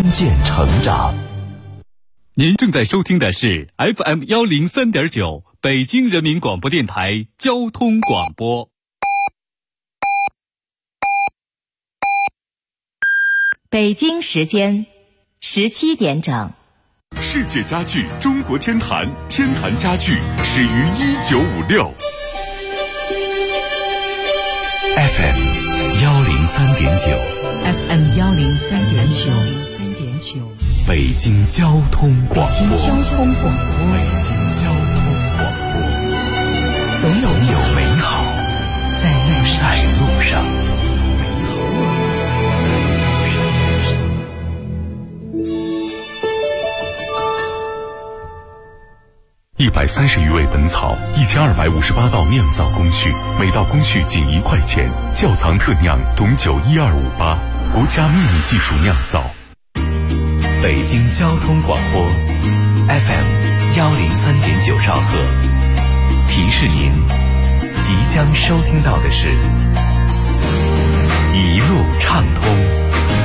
键成长。 您正在收听的是 FM103.9 北京人民广播电台交通广播。 北京时间17点整。 世界家具中国天坛，天坛家具始于1956。 FM 103.9 FM 103.9 北京交通广播。 北京交通广播，总有美好在路上。 130余味本草，1258道酿造工序，每道工序仅1块钱。窖藏特酿董酒1258，国家秘密技术酿造。 北京交通广播 FM 103.9兆赫，提示您即将收听到的是一路畅通。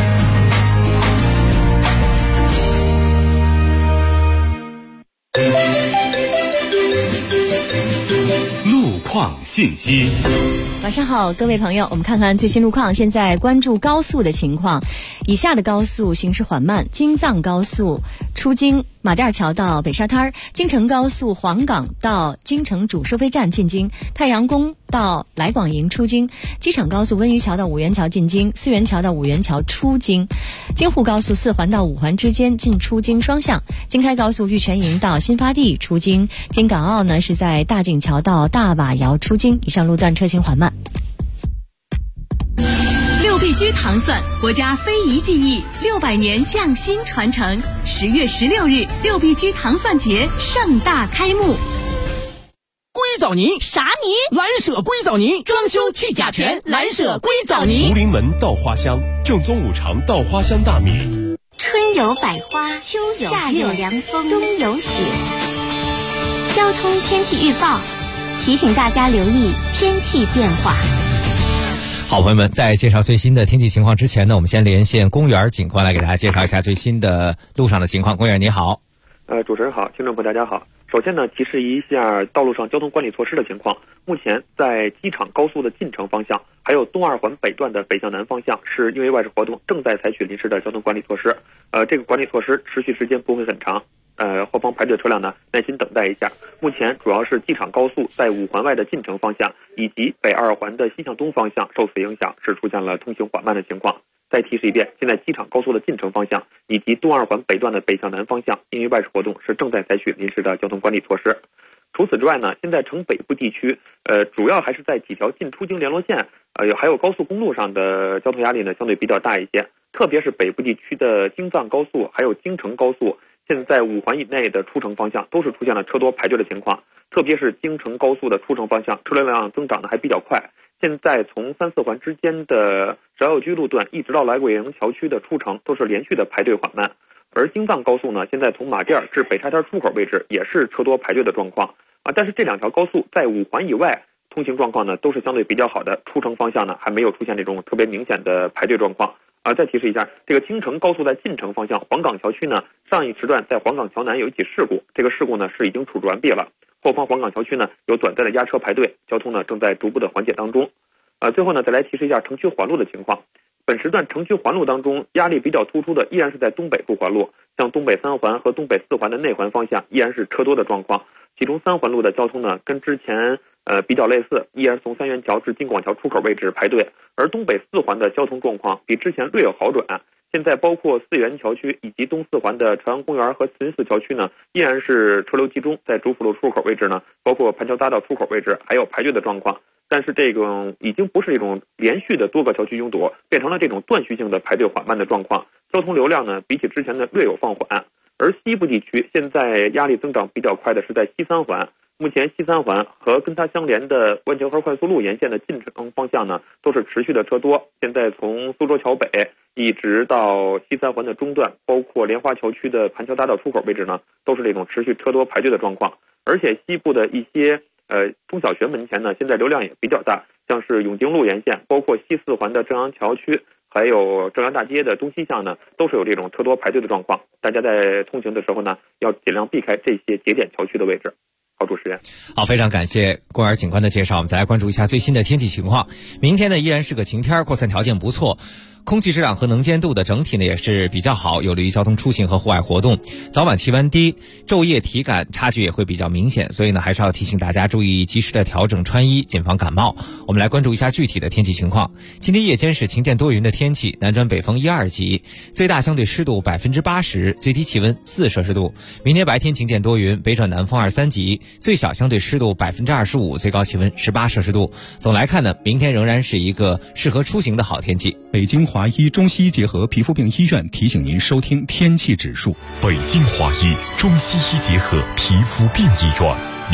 路况信息。 晚上好，各位朋友，我们看看最新路况。现在关注高速的情况，以下的高速行驶缓慢：京藏高速出京马甸桥到北沙滩，京承高速黄岗到京承主收费站进京，太阳宫到来广营出京，机场高速温榆桥到五元桥进京，四元桥到五元桥出京，京沪高速四环到五环之间进出京双向，京开高速玉泉营到新发地出京，京港澳呢是在大井桥到大瓦窑出京，以上路段车行缓慢。 六必居糖蒜，国家非遗技艺600年匠心传承。10月16日，六必居糖蒜节盛大开幕。 硅藻泥？ 啥泥？ 蓝舍硅藻泥，装修去甲醛，蓝舍硅藻泥。 福临门稻花香，正宗五常稻花香大米。 春有百花，秋有夏有凉风，冬有雪。交通天气预报提醒大家留意天气变化。 好，朋友们，在介绍最新的天气情况之前呢，我们先连线公园警官来给大家介绍一下最新的路上的情况。公园你好。 主持人好，听众朋友大家好。首先呢，提示一下道路上交通管理措施的情况。目前在机场高速的进城方向，还有东二环北段的北向南方向，是因为外事活动正在采取临时的交通管理措施。这个管理措施持续时间不会很长。后方排队车辆呢，耐心等待一下。目前主要是机场高速在五环外的进城方向，以及北二环的西向东方向受此影响，是出现了通行缓慢的情况。再提示一遍，现在机场高速的进城方向以及东二环北段的北向南方向，因为外事活动是正在采取临时的交通管理措施。除此之外呢，现在城北部地区，主要还是在几条进出京联络线，还有高速公路上的交通压力呢，相对比较大一些。特别是北部地区的京藏高速，还有京承高速，现在5环以内的出城方向都是出现了车多排队的情况。特别是京承高速的出城方向，车流量增长的还比较快。现在从3、4环之间的芍药居路段一直到来广营桥区的出城都是连续的排队缓慢。而京藏高速呢，现在从马甸至北沙滩出口位置也是车多排队的状况但是这2条高速在5环以外通行状况呢都是相对比较好的，出城方向呢还没有出现这种特别明显的排队状况再提示一下，这个京承高速在进城方向黄岗桥区呢，上一时段在黄岗桥南有一起事故，这个事故呢是已经处置完毕了。后方黄岗桥区呢有短暂的压车排队，交通呢正在逐步的缓解当中。最后呢再来提示一下城区环路的情况。本时段城区环路当中压力比较突出的依然是在东北部环路，像东北3环和东北4环的内环方向依然是车多的状况。其中3环路的交通呢跟之前比较类似，依然从三元桥至京广桥出口位置排队，而东北4环的交通状况比之前略有好转。现在包括四元桥区以及东4环的朝阳公园和慈云寺桥区呢，依然是车流集中，在主辅路出口位置呢，包括盘桥大道出口位置还有排队的状况。但是这种已经不是一种连续的多个桥区拥堵，变成了这种断续性的排队缓慢的状况，交通流量呢比起之前的略有放缓。而西部地区现在压力增长比较快的是在西3环，目前西3环和跟它相连的万泉河快速路沿线的进城方向呢都是持续的车多。现在从苏州桥北一直到西3环的中段，包括莲花桥区的盘桥大道出口位置呢，都是这种持续车多排队的状况。而且西部的一些中小学门前呢，现在流量也比较大，像是永定路沿线，包括西4环的正阳桥区还有正阳大街的东西向呢，都是有这种特多排队的状况。大家在通行的时候呢，要尽量避开这些节点桥区的位置。好，主持人。 好，非常感谢公园警官的介绍。我们再来关注一下最新的天气情况。明天呢依然是个晴天，扩散条件不错，空气质量和能见度的整体呢也是比较好，有利于交通出行和户外活动。早晚气温低，昼夜体感差距也会比较明显，所以呢还是要提醒大家注意及时的调整穿衣，谨防感冒。我们来关注一下具体的天气情况。今天夜间是晴间多云的天气，南转北风1、2级，最大相对湿度80%，最低气温4摄氏度。明天白天晴间多云，北转南风2、3级，最小相对湿度25%，最高气温18摄氏度。总来看呢，明天仍然是一个适合出行的好天气。 北京华医中西医结合皮肤病医院提醒您收听天气指数。 北京华医中西医结合皮肤病医院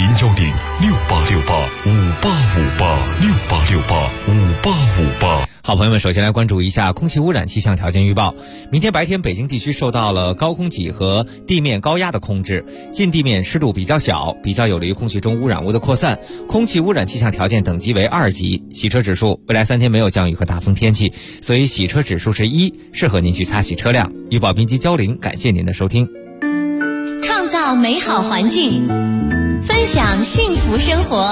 ，0106868585858，68685858。 好，朋友们，首先来关注一下空气污染气象条件预报。明天白天北京地区受到了高空挤和地面高压的控制，近地面湿度比较小，比较有利于空气中污染物的扩散，空气污染气象条件等级为2级。洗车指数，未来3天没有降雨和大风天气，所以洗车指数是1，适合您去擦洗车辆。预报编辑焦玲，感谢您的收听。 创造美好环境，分享幸福生活。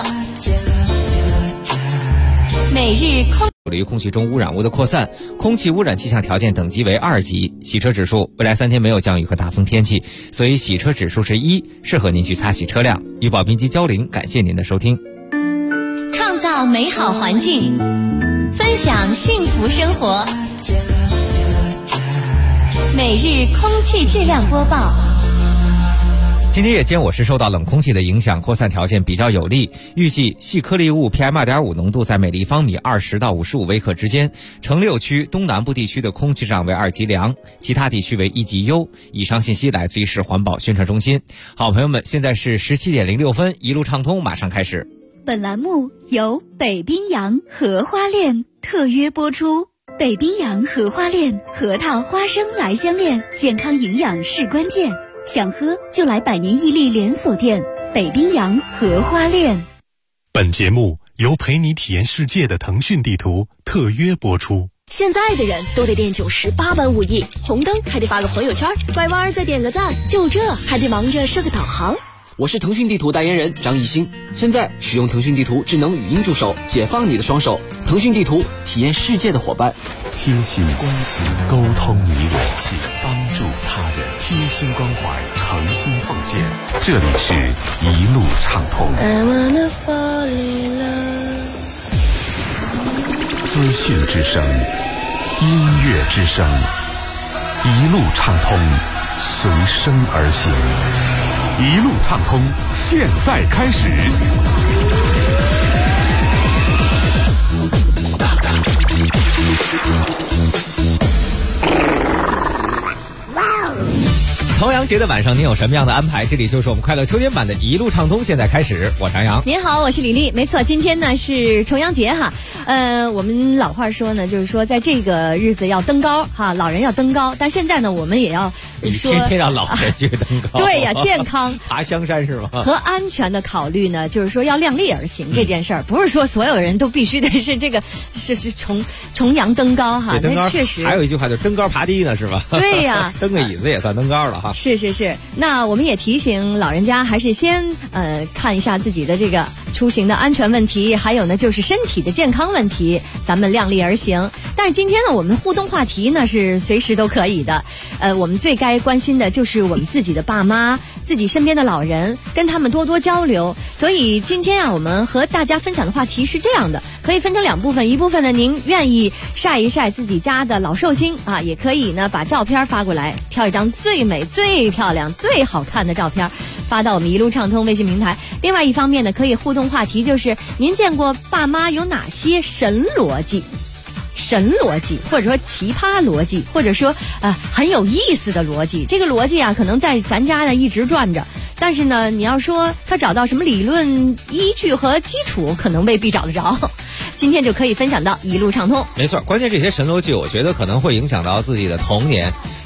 每日空有利于空气中污染物的扩散，空气污染气象条件等级为2级。洗车指数，未来3天没有降雨和大风天气，所以洗车指数是1，适合您去擦洗车辆。预报编辑焦玲，感谢您的收听。 创造美好环境，分享幸福生活。每日空气质量播报。 今天夜间我市受到冷空气的影响，扩散条件比较有利，预计细颗粒物 PM2.5 浓度在每立方米20到55微克之间，城6区东南部地区的空气质量为2级良，其他地区为1级优。以上信息来自于市环保宣传中心。好，朋友们，现在是17点06分，一路畅通马上开始。 本栏目由北冰洋荷花恋特约播出。北冰洋荷花恋核桃花生来香恋，健康营养是关键，想喝就来百年屹立连锁店北冰洋荷花恋。 本节目由陪你体验世界的腾讯地图特约播出。 现在的人都得练98般武艺，红灯还得发个朋友圈，拐弯再点个赞，就这还得忙着设个导航。 我是腾讯地图代言人张艺兴，现在使用腾讯地图智能语音助手，解放你的双手。腾讯地图，体验世界的伙伴。 贴心关心，沟通你我，帮助他人，贴心关怀，诚心奉献。这里是一路畅通。资讯之声，音乐之声，一路畅通，随声而行。一路畅通，现在开始。 重阳节的晚上您有什么样的安排？这里就是我们快乐秋天版的一路畅通，现在开始。我是杨洋。 您好，我是李丽。没错，今天呢是重阳节哈。我们老话说呢，就是说在这个日子要登高哈，老人要登高。但现在呢，我们也要说天天让老人去登高。 对呀，健康爬香山是吗？ 和安全的考虑呢，就是说要量力而行这件事儿，不是说所有人都必须得是这个是重阳登高哈。那确实还有一句话就是登高爬低呢，是吧？ 对呀， 登个椅子也算登高了哈。 是。那我们也提醒老人家，还是先看一下自己的这个出行的安全问题，还有呢就是身体的健康问题，咱们量力而行。但是今天呢，我们互动话题呢是随时都可以的。我们最该关心的就是我们自己的爸妈，自己身边的老人，跟他们多多交流。所以今天啊，我们和大家分享的话题是这样的，可以分成2部分。一部分呢，您愿意晒一晒自己家的老寿星啊，也可以呢把照片发过来，挑一张最美、最漂亮、最好看的照片发到我们一路畅通微信平台。另外一方面呢，可以互动话题就是您见过爸妈有哪些神逻辑，或者说奇葩逻辑，或者说很有意思的逻辑。这个逻辑啊，可能在咱家呢一直转着，但是呢，你要说他找到什么理论依据和基础，可能未必找得着。今天就可以分享到一路畅通。 没错，关键这些神逻辑，我觉得可能会影响到自己的童年。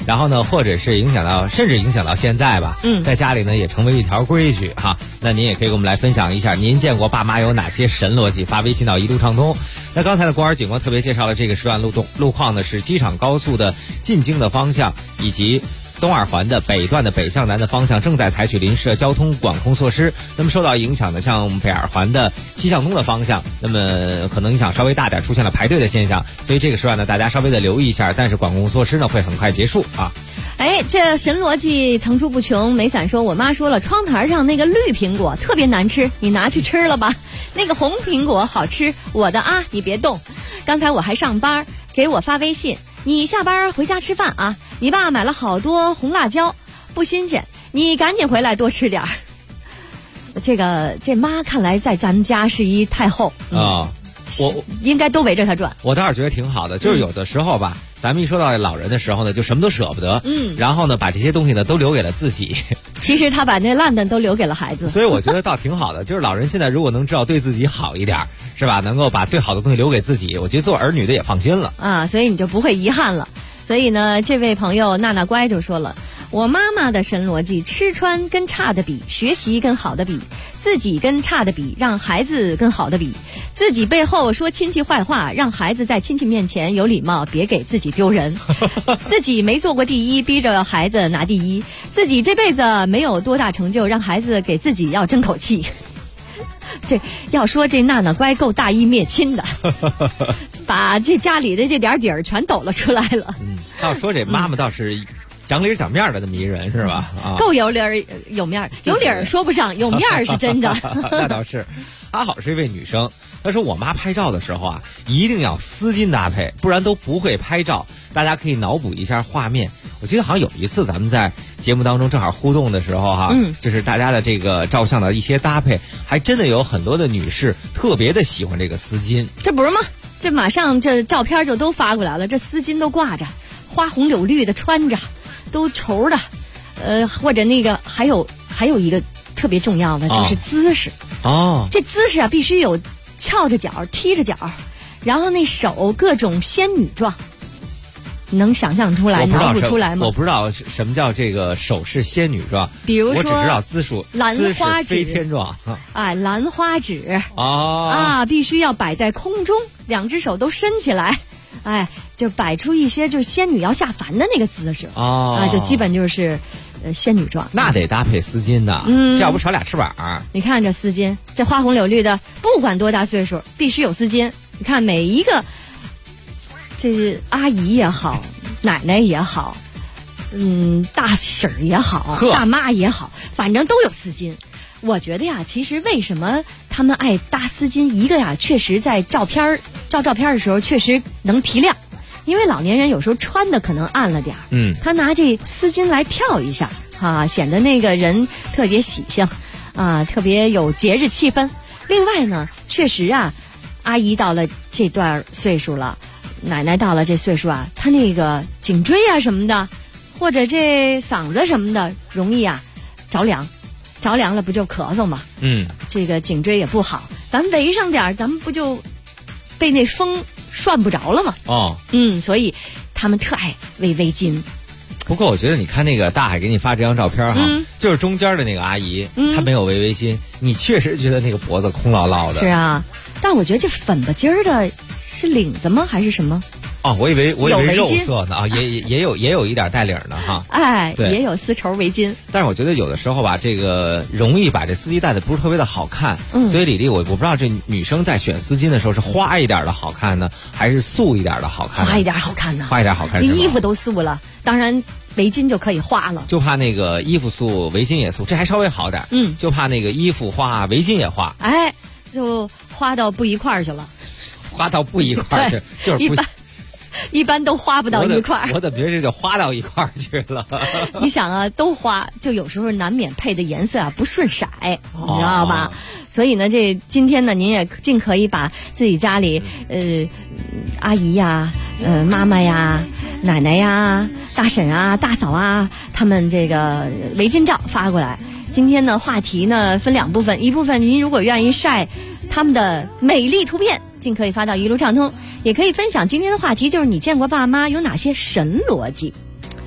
然后呢，或者是甚至影响到现在吧，在家里呢也成为一条规矩哈。那您也可以跟我们来分享一下，您见过爸妈有哪些神逻辑？发微信到一路畅通。那刚才的公安警官特别介绍了这个时段路况呢，是机场高速的进京的方向以及东二环的北段的北向南的方向正在采取临时的交通管控措施。那么受到影响的，像北二环的西向东的方向，那么可能影响稍微大点，出现了排队的现象。所以这个时段呢，大家稍微的留意一下。但是管控措施呢，会很快结束啊。 哎，这神逻辑层出不穷。梅伞说，我妈说了，窗台上那个绿苹果特别难吃，你拿去吃了吧。那个红苹果好吃，我的啊，你别动。刚才我还上班，给我发微信，你下班回家吃饭啊。你爸买了好多红辣椒，不新鲜，你赶紧回来多吃点儿。这妈看来在咱们家是一太后啊，我应该都围着她转。 我倒是觉得挺好的，就是有的时候吧。咱们一说到老人的时候呢，就什么都舍不得，然后呢，把这些东西呢都留给了自己。 其实他把那烂的都留给了孩子， 所以我觉得倒挺好的。就是老人现在如果能知道对自己好一点，是吧？能够把最好的东西留给自己，我觉得做儿女的也放心了啊。所以你就不会遗憾了。所以呢，这位朋友娜娜乖就说了，我妈妈的神逻辑：吃穿跟差的比，学习跟好的比，自己跟差的比，让孩子跟好的比，自己背后说亲戚坏话，让孩子在亲戚面前有礼貌，别给自己丢人。自己没做过第一，逼着孩子拿第一；自己这辈子没有多大成就，让孩子给自己要争口气。这要说这娜娜乖够大义灭亲的，把这家里的这点底儿全抖了出来了。 要说这妈妈倒是讲理讲面的那么一人是吧？啊， 够有理儿有面儿，有理儿说不上，有面儿是真的。 那倒是。阿好是一位女生，她说我妈拍照的时候啊，一定要丝巾搭配，不然都不会拍照。大家可以脑补一下画面。我记得好像有一次咱们在节目当中正好互动的时候哈，就是大家的这个照相的一些搭配，还真的有很多的女士特别的喜欢这个丝巾。 这不是吗？这马上这照片就都发过来了，这丝巾都挂着，花红柳绿的穿着，都绸的，或者那个还有一个特别重要的就是姿势哦， 这姿势啊必须有翘着脚、踢着脚，然后那手各种仙女状。能想象出来，脑补出来吗？ 我不知道什么叫这个手势仙女状， 比如说， 我只知道姿势飞天状。 哎，兰花指啊，必须要摆在空中，两只手都伸起来，哎，就摆出一些就仙女要下凡的那个姿势啊，就基本就是仙女状。 那得搭配丝巾的，这要不少俩翅膀。 你看这丝巾，这花红柳绿的，不管多大岁数，必须有丝巾。你看每一个。这是阿姨也好，奶奶也好，大婶儿也好，大妈也好，反正都有丝巾。我觉得呀，其实为什么他们爱搭丝巾？一个呀，确实在照片的时候确实能提亮，因为老年人有时候穿的可能暗了点儿，他拿这丝巾来跳一下啊，显得那个人特别喜庆啊，特别有节日气氛。另外呢，确实啊，阿姨到了这段岁数了。奶奶到了这岁数啊，她那个颈椎啊什么的，或者这嗓子什么的，容易啊着凉了不就咳嗽吗？这个颈椎也不好，咱围上点，咱们不就被那风涮不着了吗？所以他们特爱围围巾。 不过我觉得你看那个大海给你发这张照片哈，就是中间的那个阿姨，她没有围围巾，你确实觉得那个脖子空落落的。 是啊，但我觉得这粉吧筋儿的。是领子吗？还是什么？ 哦，我以为肉色呢啊，也有一点带领的哈。 哎，也有丝绸围巾。 但是我觉得有的时候吧，这个容易把这丝巾戴的不是特别的好看。所以李丽，我不知道这女生在选丝巾的时候是花一点的好看呢，还是素一点的好看？ 花一点好看呢。 花一点好看。 衣服都素了，当然围巾就可以花了。 就怕那个衣服素，围巾也素，这还稍微好点。就怕那个衣服花，围巾也花。 哎，就花到不一块儿去了。 花到不一块儿去，就是一般都花不到一块儿。 我怎么觉得这就花到一块儿去了？ 你想啊，都花，就有时候难免配的颜色啊不顺色，你知道吧？所以呢，这今天呢，您也尽可以把自己家里阿姨呀、妈妈呀、奶奶呀、大婶啊、大嫂啊，他们这个围巾照发过来。今天呢，话题呢分两部分，一部分您如果愿意晒他们的美丽图片，尽可以发到一路畅通，也可以分享今天的话题，就是你见过爸妈有哪些神逻辑。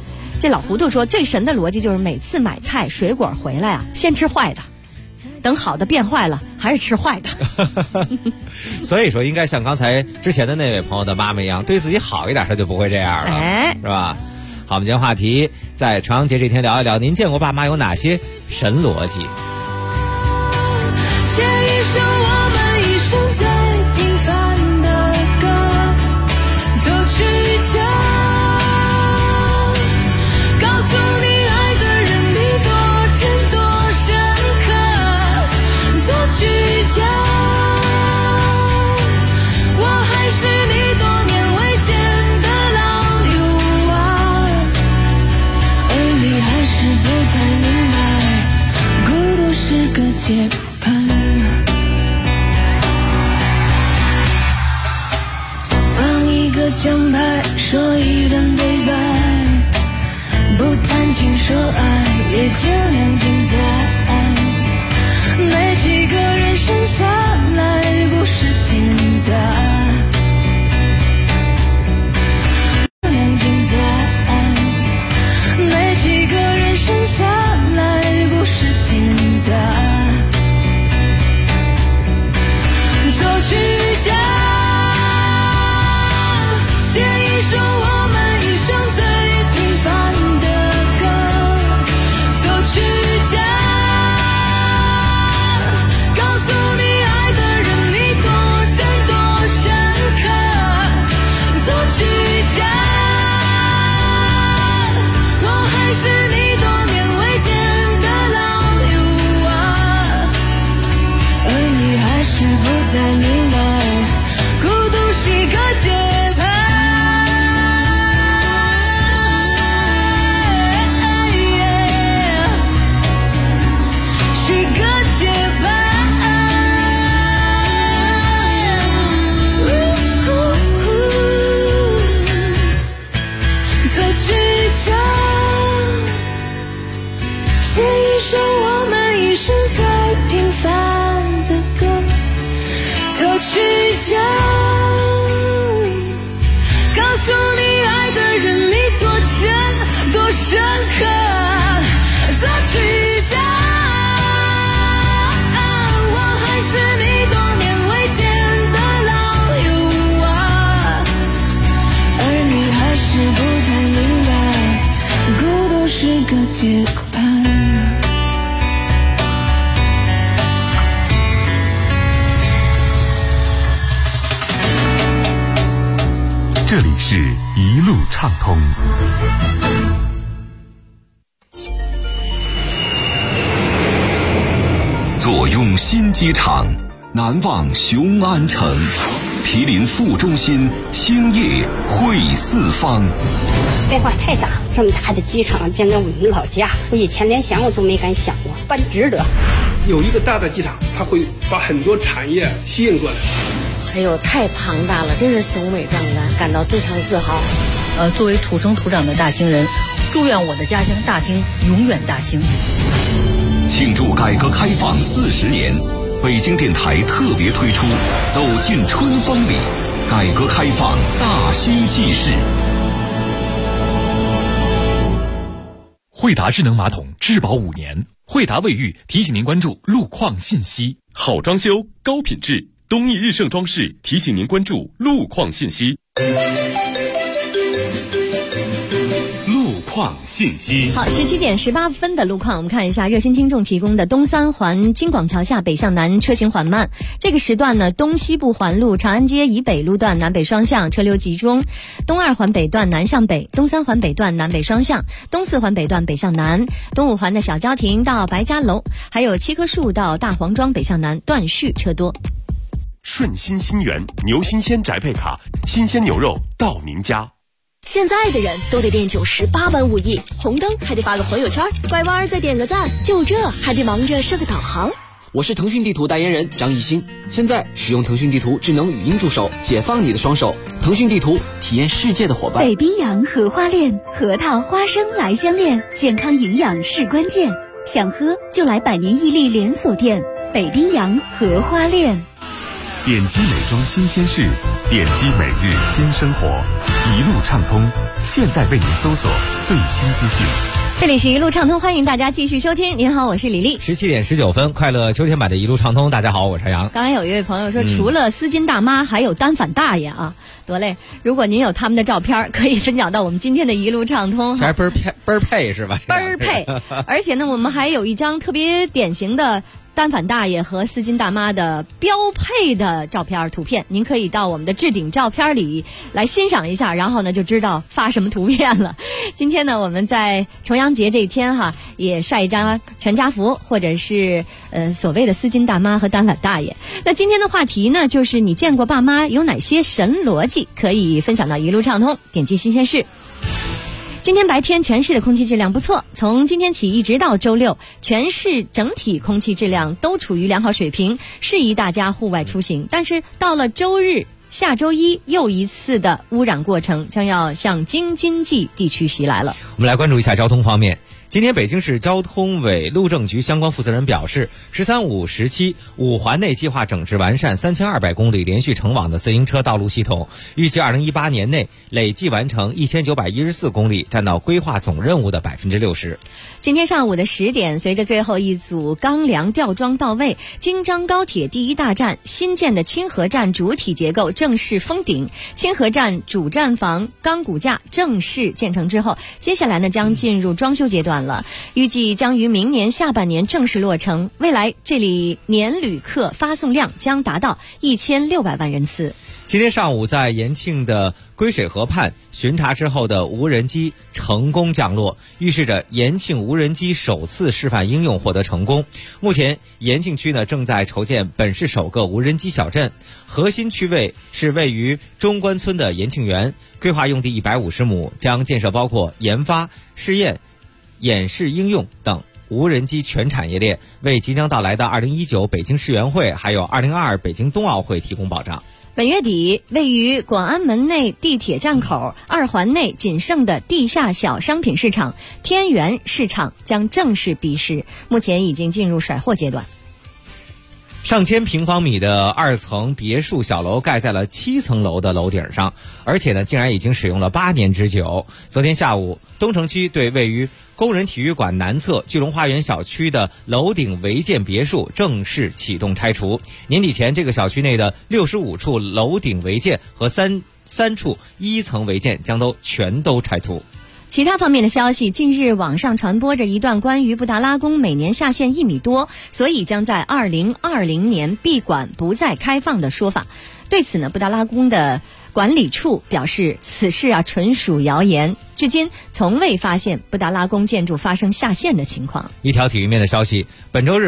这老糊涂说，最神的逻辑就是每次买菜水果回来啊，先吃坏的，等好的变坏了还是吃坏的。 所以说应该像刚才之前的那位朋友的妈妈一样，对自己好一点，他就不会这样了，是吧？好，我们今天话题在重阳节这天聊一聊，您见过爸妈有哪些神逻辑？ 写一首我们一生最平凡的歌，走去家，告诉你爱的人你多真多深刻，走去家，我还是你多年未见的老友啊，而你还是不太明白，孤独是个结伴。奖牌说一段对白，不谈情说爱，也尽量精彩。没几个人生下来不是天才，尽量精彩。没几个人生下来不是天才。走去家。写一首我们一生最平凡的歌，走去家，告诉你爱的人你多真多深刻，走去家，我还是你多年未见的老友啊，而你还是不太明白，孤独是个结伴。写一首我们一生最平凡的歌，走去家，告诉你爱的人你多真多深刻，走去家，我还是你多年未见的老友啊，而你还是不太明白，孤独是个结伴。 这里是一路畅通。 坐拥新机场，难忘雄安城，毗邻副中心，兴业汇四方。 变化太大，这么大的机场简直我们老家，我以前连想我都没敢想过，办值得。 有一个大的机场，它会把很多产业吸引过来。 还有太庞大了，真是雄伟壮观，感到非常自豪。 作为土生土长的大兴人，祝愿我的家乡大兴永远大兴。 庆祝改革开放40年，北京电台特别推出《走进春风里》，改革开放大兴纪事。 惠达智能马桶质保5年，惠达卫浴提醒您关注路况信息。 好装修，高品质。东义日盛装饰提醒您关注路况信息。 路况信息。 好，17点18分的路况，我们看一下热心听众提供的东三环京广桥下北向南车行缓慢。这个时段呢，东西部环路长安街以北路段南北双向车流集中，东2环北段南向北，东3环北段南北双向，东4环北段北向南，东5环的小交亭到白家楼，还有7棵树到大黄庄北向南断续车多。 顺心新源牛新鲜宅配卡，新鲜牛肉到您家。 现在的人都得练90，8般武艺，红灯还得发个朋友圈，拐弯再点个赞，就这还得忙着设个导航。 我是腾讯地图代言人张艺兴，现在使用腾讯地图智能语音助手，解放你的双手。腾讯地图，体验世界的伙伴。 北冰洋荷花恋，核桃花生来相恋，健康营养是关键，想喝就来百年屹立连锁店北冰洋荷花恋。 点击美妆新鲜事，点击每日新生活。 一路畅通，现在为您搜索最新资讯。 这里是一路畅通，欢迎大家继续收听。您好，我是李丽。 17点19分，快乐秋天版的一路畅通。大家好，我是杨。 刚才有一位朋友说，除了丝巾大妈，还有单反大爷啊，多嘞！如果您有他们的照片，可以分享到我们今天的一路畅通。 还倍儿配是吧？ 倍儿配！而且呢，我们还有一张特别典型的单反大爷和丝巾大妈的标配的照片图片，您可以到我们的置顶照片里来欣赏一下，然后呢就知道发什么图片了。今天呢，我们在重阳节这一天哈，也晒一张全家福，或者是所谓的丝巾大妈和单反大爷。那今天的话题呢，就是你见过爸妈有哪些神逻辑，可以分享到一路畅通，点击新鲜事。今天白天全市的空气质量不错，从今天起一直到周六，全市整体空气质量都处于良好水平，适宜大家户外出行。但是到了周日、下周一，又一次的污染过程将要向京津冀地区袭来了。 我们来关注一下交通方面。今天北京市交通委路政局相关负责人表示，13-5时期5环内计划整治完善3200公里连续成网的自行车道路系统，预计2018年内累计完成1914公里，占到规划总任务的60%。 今天上午的10点，随着最后一组钢梁吊装到位，京张高铁第一大站新建的清河站主体结构正式封顶，清河站主站房钢骨架正式建成之后，接下来呢将进入装修阶段了，预计将于明年下半年正式落成。未来这里年旅客发送量将达到1600万人次。 今天上午在延庆的归水河畔巡查之后的无人机成功降落，预示着延庆无人机首次示范应用获得成功。目前延庆区呢正在筹建本市首个无人机小镇，核心区位是位于中关村的延庆园，规划用地150亩，将建设包括研发、试验、演示应用等无人机全产业链，为即将到来的2019北京世园会还有2022北京冬奥会提供保障。 本月底，位于广安门内地铁站口2环内仅剩的地下小商品市场天元市场将正式闭市，目前已经进入甩货阶段。 上千平方米的2层别墅小楼盖在了7层楼的楼顶上，而且呢，竟然已经使用了8年之久。昨天下午，东城区对位于工人体育馆南侧聚龙花园小区的楼顶违建别墅正式启动拆除。年底前，这个小区内的65处楼顶违建和3处1层违建将全都拆除。 其他方面的消息，近日网上传播着一段关于布达拉宫每年下陷1米多，所以将在2020年闭馆不再开放的说法。对此呢，布达拉宫的管理处表示，此事纯属谣言，至今从未发现布达拉宫建筑发生下陷的情况。 一条体育面的消息，本周日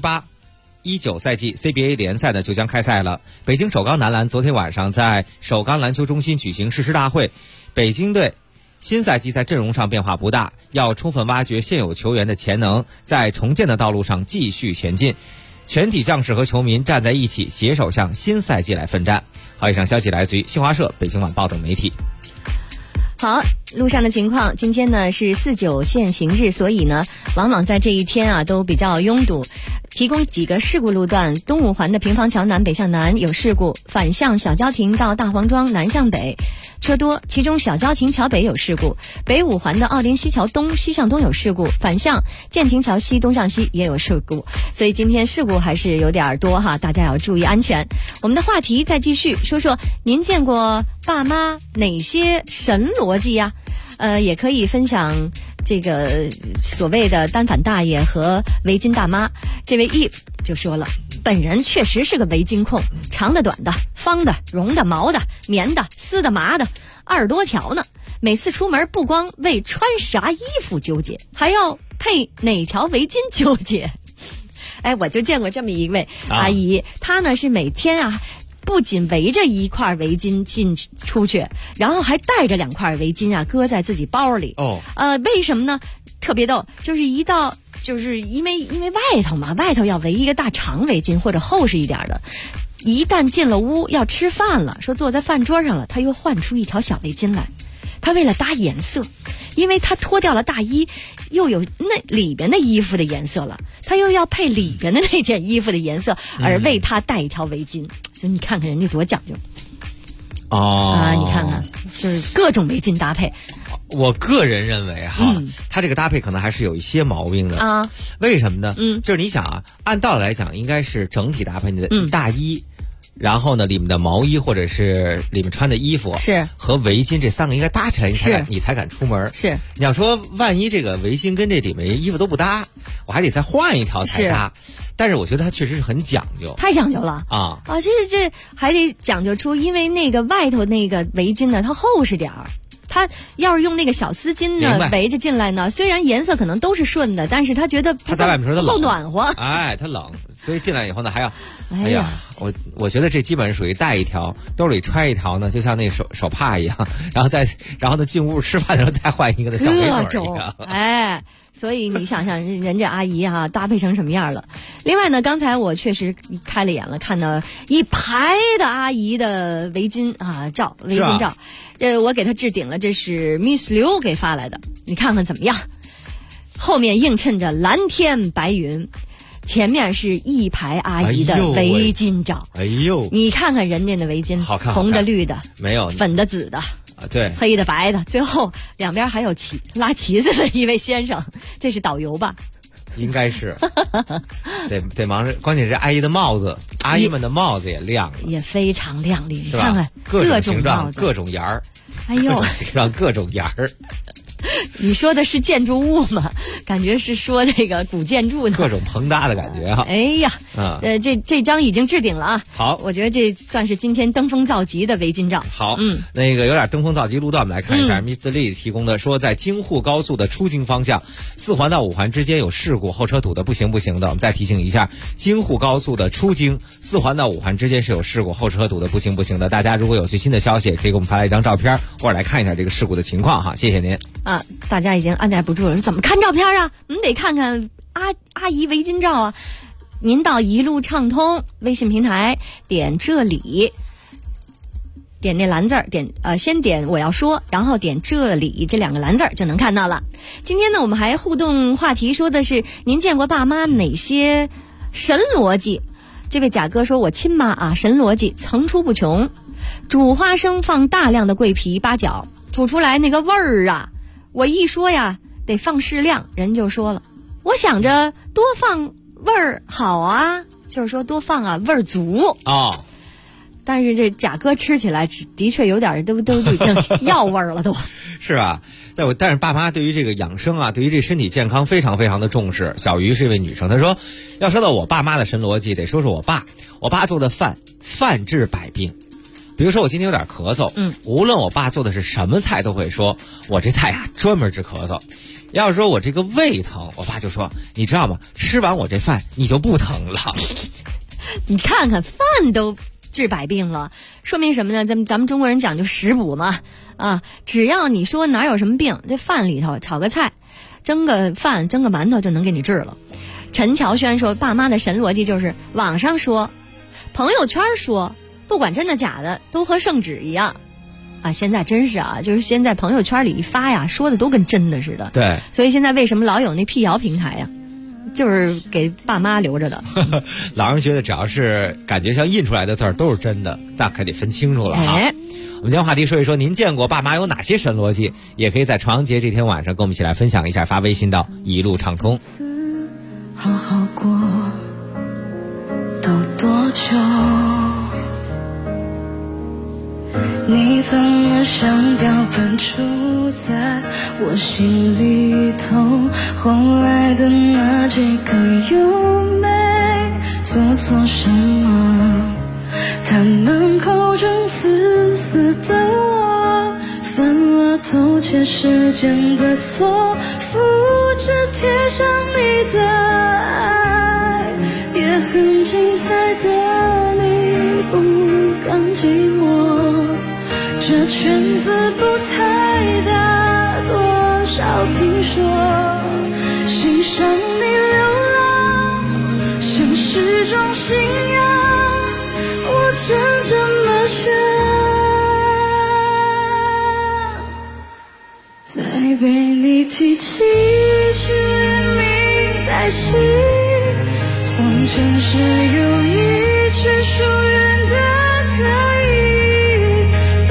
2018-19赛季 CBA 联赛呢就将开赛了。北京首钢男篮昨天晚上在首钢篮球中心举行誓师大会，北京队新赛季在阵容上变化不大，要充分挖掘现有球员的潜能，在重建的道路上继续前进。全体将士和球迷站在一起，携手向新赛季来奋战。好，以上消息来自于新华社、北京晚报等媒体。 好，路上的情况，今天呢是49限行日，所以呢，往往在这一天都比较拥堵。提供几个事故路段：东五环的平房桥南北向南有事故，反向小郊亭到大黄庄南向北车多，其中小郊亭桥北有事故；北五环的奥林西桥东西向东有事故，反向建亭桥西东向西也有事故。所以今天事故还是有点多哈，大家要注意安全。我们的话题再继续说说，您见过爸妈哪些神逻辑呀？也可以分享这个所谓的单反大爷和围巾大妈。这位 Eve 就说了，本人确实是个围巾控，长的短的方的绒的毛的棉的丝的麻的20多条呢。每次出门不光为穿啥衣服纠结，还要配哪条围巾纠结。我就见过这么一位阿姨，她呢是每天不仅围着一块围巾出去，然后还带着2块围巾搁在自己包里。为什么呢？特别逗，就是因为外头嘛，外头要围一个大长围巾或者厚实一点的。一旦进了屋要吃饭了，说坐在饭桌上了，他又换出一条小围巾来。他为了搭颜色，因为他脱掉了大衣，又有那里边的衣服的颜色了，他又要配里边的那件衣服的颜色，而为他带一条围巾。所以你看看人家多讲究。 你看看，就是各种围巾搭配。 我个人认为它这个搭配可能还是有一些毛病的啊。 为什么呢？就是你想啊，按道理来讲，应该是整体搭配你的大衣。然后呢，里面的毛衣或者是里面穿的衣服是和围巾这三个应该搭起来，你才敢出门。 是你要说万一这个围巾跟这里面衣服都不搭，我还得再换一条才搭。但是我觉得它确实是很讲究， 太讲究了啊！这还得讲究出，因为那个外头那个围巾呢，它厚实点儿。他要是用那个小丝巾呢围着进来呢，虽然颜色可能都是顺的，但是他觉得他在外面说他冷， 不暖和， 他冷，所以进来以后呢还要，我觉得这基本上属于带一条，兜里揣一条呢，就像那手帕一样，然后呢进屋吃饭的时候再换一个的小围嘴一样，所以你想想人家阿姨搭配成什么样了。另外呢，刚才我确实开了眼了，看到一排的阿姨的围巾围巾照，我给她置顶了，这是 Miss 刘给发来的，你看看怎么样？后面映衬着蓝天白云，前面是一排阿姨的围巾照。你看看人家的围巾， 好看， 红的绿的， 没有粉的紫的。 对， 黑的白的，最后两边还有拉旗子的一位先生，这是导游吧？ 应该是，得忙着。关键是阿姨的帽子，阿姨们的帽子也亮了， 也非常亮丽。 你看看各种形状、各种沿儿，各种沿儿。 你说的是建筑物吗？感觉是说这个古建筑呢， 各种膨大的感觉哈。 哎呀，这张已经置顶了啊。 好， 我觉得这算是今天登峰造极的围巾照。 好，那个有点登峰造极路段，我们来看一下Mr. Lee 提供的，说在京沪高速的出京方向，4环到5环之间有事故，后车堵的不行的。我们再提醒一下，京沪高速的出京4环到5环之间是有事故，后车堵的不行的。大家如果有最新的消息，可以给我们发来一张照片，或者来看一下这个事故的情况哈。谢谢您。 大家已经按耐不住了，说怎么看照片啊？我们得看看阿姨围巾照啊！您到一路畅通微信平台，点这里，点那蓝字儿，先点我要说，然后点这里这2个蓝字儿就能看到了。今天呢，我们还互动话题说的是您见过爸妈哪些神逻辑？这位贾哥说，我亲妈神逻辑层出不穷，煮花生放大量的桂皮八角，煮出来那个味儿我一说得放适量，人就说了，我想着多放味儿好就是说多放味儿足但是这贾哥吃起来的确有点都药味儿了都。 是吧？但是爸妈对于这个养生对于这身体健康非常非常的重视。小鱼是一位女生，她说，要说到我爸妈的神逻辑，得说说我爸做的饭治百病。比如说我今天有点咳嗽，无论我爸做的是什么菜，都会说我这菜专门治咳嗽。要是说我这个胃疼，我爸就说，你知道吗？吃完我这饭你就不疼了。 你看看饭都治百病了，说明什么呢？咱们中国人讲究食补嘛，只要你说哪有什么病，这饭里头炒个菜，蒸个饭，蒸个馒头就能给你治了。陈乔轩说，爸妈的神逻辑就是网上说，朋友圈说，不管真的假的，都和圣旨一样现在真是就是现在朋友圈里一发说的都跟真的似的。 对， 所以现在为什么老有那辟谣平台就是给爸妈留着的。 老人觉得只要是感觉像印出来的字儿都是真的，那可得分清楚了我们将话题说一说，您见过爸妈有哪些神逻辑？也可以在重阳节这天晚上跟我们一起来分享一下，发微信到一路畅通。 好好过都多久？你怎么像标本杵在我心里头？后来的那几个又没做错什么？他们口中自私的我，犯了偷窃时间的错，复制贴上你的爱，也很精彩的你不甘寂寞。这圈子不太大，多少听说欣赏你流浪像是种信仰，我真这么想。再被你提起是连名带姓，换成是有一群疏远的可以，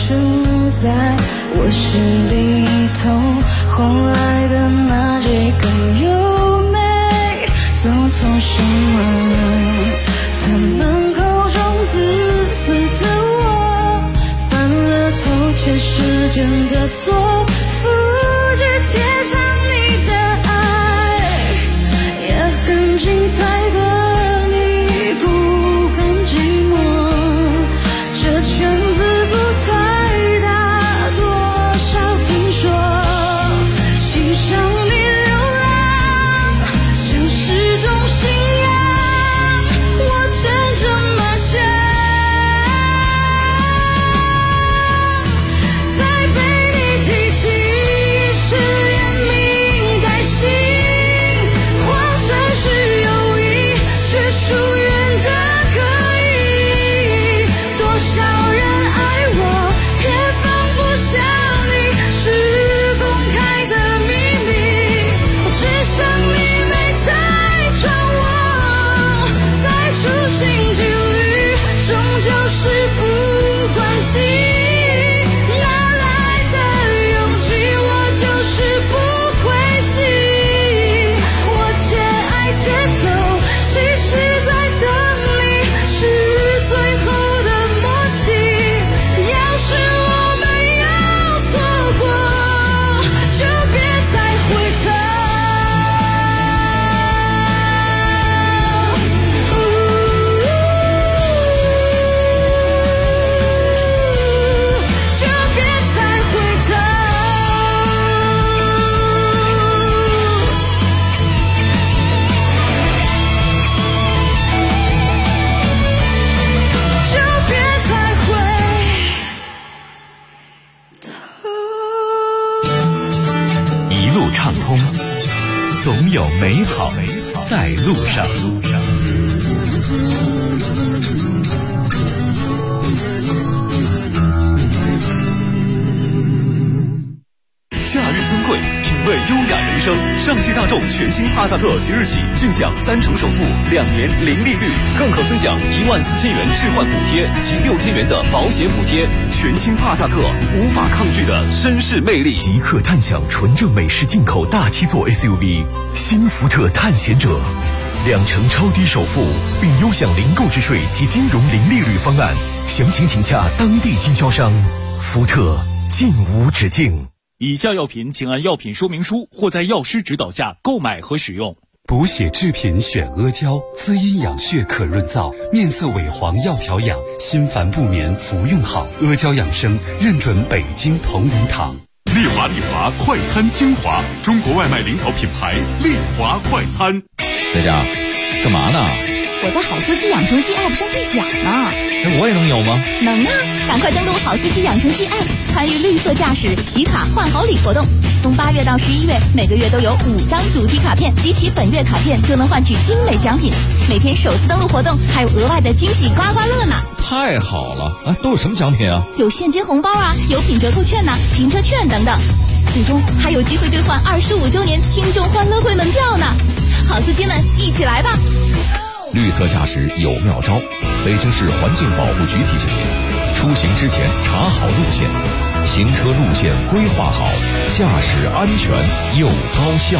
住在我心里头，换来的那几个优美，做错什么？他们口中自私的我，犯了偷窃时间的错，复制贴上你的爱，也很精彩的你不甘寂寞，这圈子不太大，多少听说欣赏你流浪，像是种信仰，我真这么想。再被你提起是连名带姓，谎称是友谊，却疏远的可以。多少人爱我，偏放不下你，是公开的秘密，只剩你没拆穿我，再处心积虑，终究是不关己。哪来的勇气，我就是不灰心，我且爱且走，其实在等你，是最后的默契。要是我们要错过，就别再回头，就别再回头。就别再回一路畅通，总有美好在路上。 驾驭尊贵，品味优雅人生。上汽大众全新帕萨特即日起尽享3%首付，2年零利率，更可尊享14000元置换补贴及6000元的保险补贴。全新帕萨特，无法抗拒的绅士魅力。 即刻探享纯正美式进口大7座 SUV 新福特探险者，2成超低首付，并优享零购置税及金融零利率方案。详情请洽当地经销商。福特，尽无止境。 以下药品请按药品说明书或在药师指导下购买和使用。 补血制品选阿胶，滋阴养血可润燥，面色萎黄要调养，心烦不眠服用好。阿胶养生认准北京同仁堂。 丽华快餐精华，中国外卖领导品牌丽华快餐。 在家干嘛呢？ 我在好司机养成记 App 上兑奖呢。 我也能有吗？ 能啊！赶快登录好司机养成记 App， 参与绿色驾驶集卡换好礼活动。从8月到11月，每个月都有5张主题卡片，集齐本月卡片就能换取精美奖品。每天首次登录活动还有额外的惊喜刮刮乐呢！ 太好了！都有什么奖品啊？ 有现金红包啊，有品折扣券呐，停车券等等。最终还有机会兑换25周年听众欢乐会门票呢！好司机们，一起来吧！ 绿色驾驶有妙招，北京市环境保护局提醒您：出行之前查好路线，行车路线规划好，驾驶安全又高效。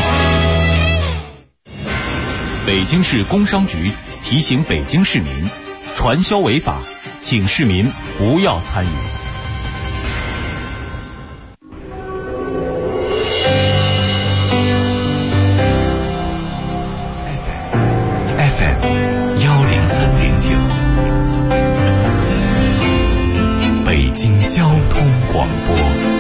北京市工商局提醒北京市民，传销违法，请市民不要参与。 北京交通广播，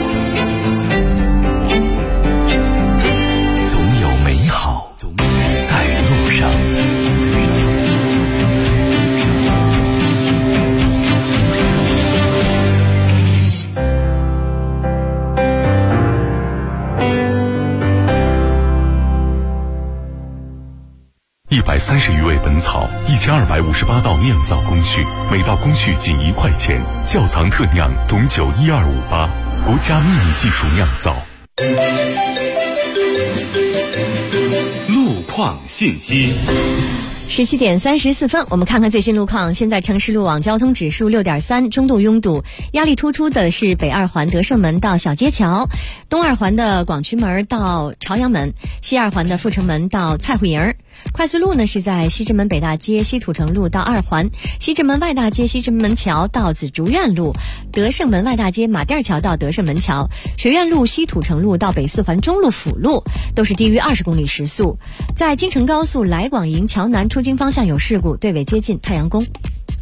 总有美好在路上。130余味本草，1258道酿造工序，每道工序仅1块钱。窖藏特酿董酒12588，国家秘密技术酿造。 路况信息。 17点34分，我们看看最新路况。现在城市路网交通指数6.3，中度拥堵，压力突出的是北二环德胜门到小街桥，东二环的广渠门到朝阳门，西二环的阜成门到菜户营。快速路呢是在西直门北大街西土城路到二环，西直门外大街西直门桥到紫竹院路，德胜门外大街马甸桥到德胜门桥，学院路西土城路到北四环中路辅路都是低于20公里时速。在京承高速来广营桥南出京方向有事故，队尾接近太阳宫。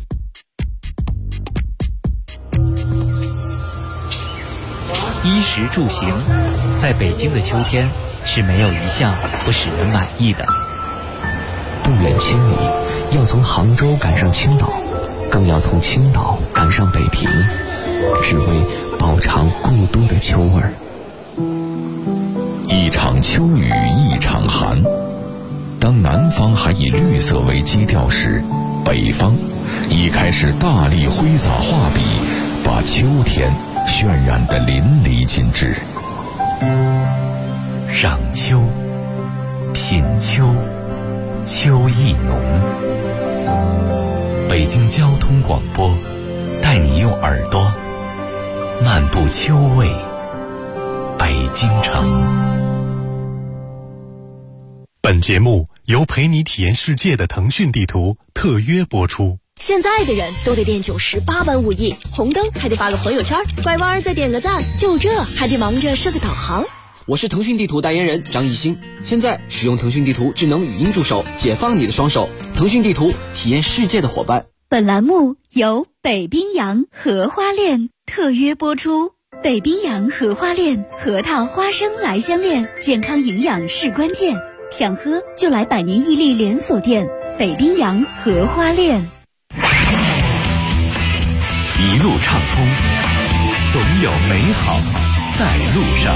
衣食住行，在北京的秋天是没有一项不使人满意的。 不远千里，要从杭州赶上青岛，更要从青岛赶上北平，只为饱尝故都的秋味儿。 一场秋雨一场寒，当南方还以绿色为基调时，北方已开始大力挥洒画笔，把秋天渲染得淋漓尽致。 赏秋，品秋，秋意浓。北京交通广播带你用耳朵漫步秋味北京城。 本节目由陪你体验世界的腾讯地图特约播出。 现在的人都得练98般武艺，红灯还得发个朋友圈，拐弯再点个赞，就这还得忙着设个导航。 我是腾讯地图代言人张艺兴，现在使用腾讯地图智能语音助手，解放你的双手。腾讯地图，体验世界的伙伴。 本栏目由北冰洋荷花恋特约播出。北冰洋荷花恋核桃花生来香恋，健康营养是关键，想喝就来百年屹立连锁店北冰洋荷花恋。 一路畅通，总有美好在路上。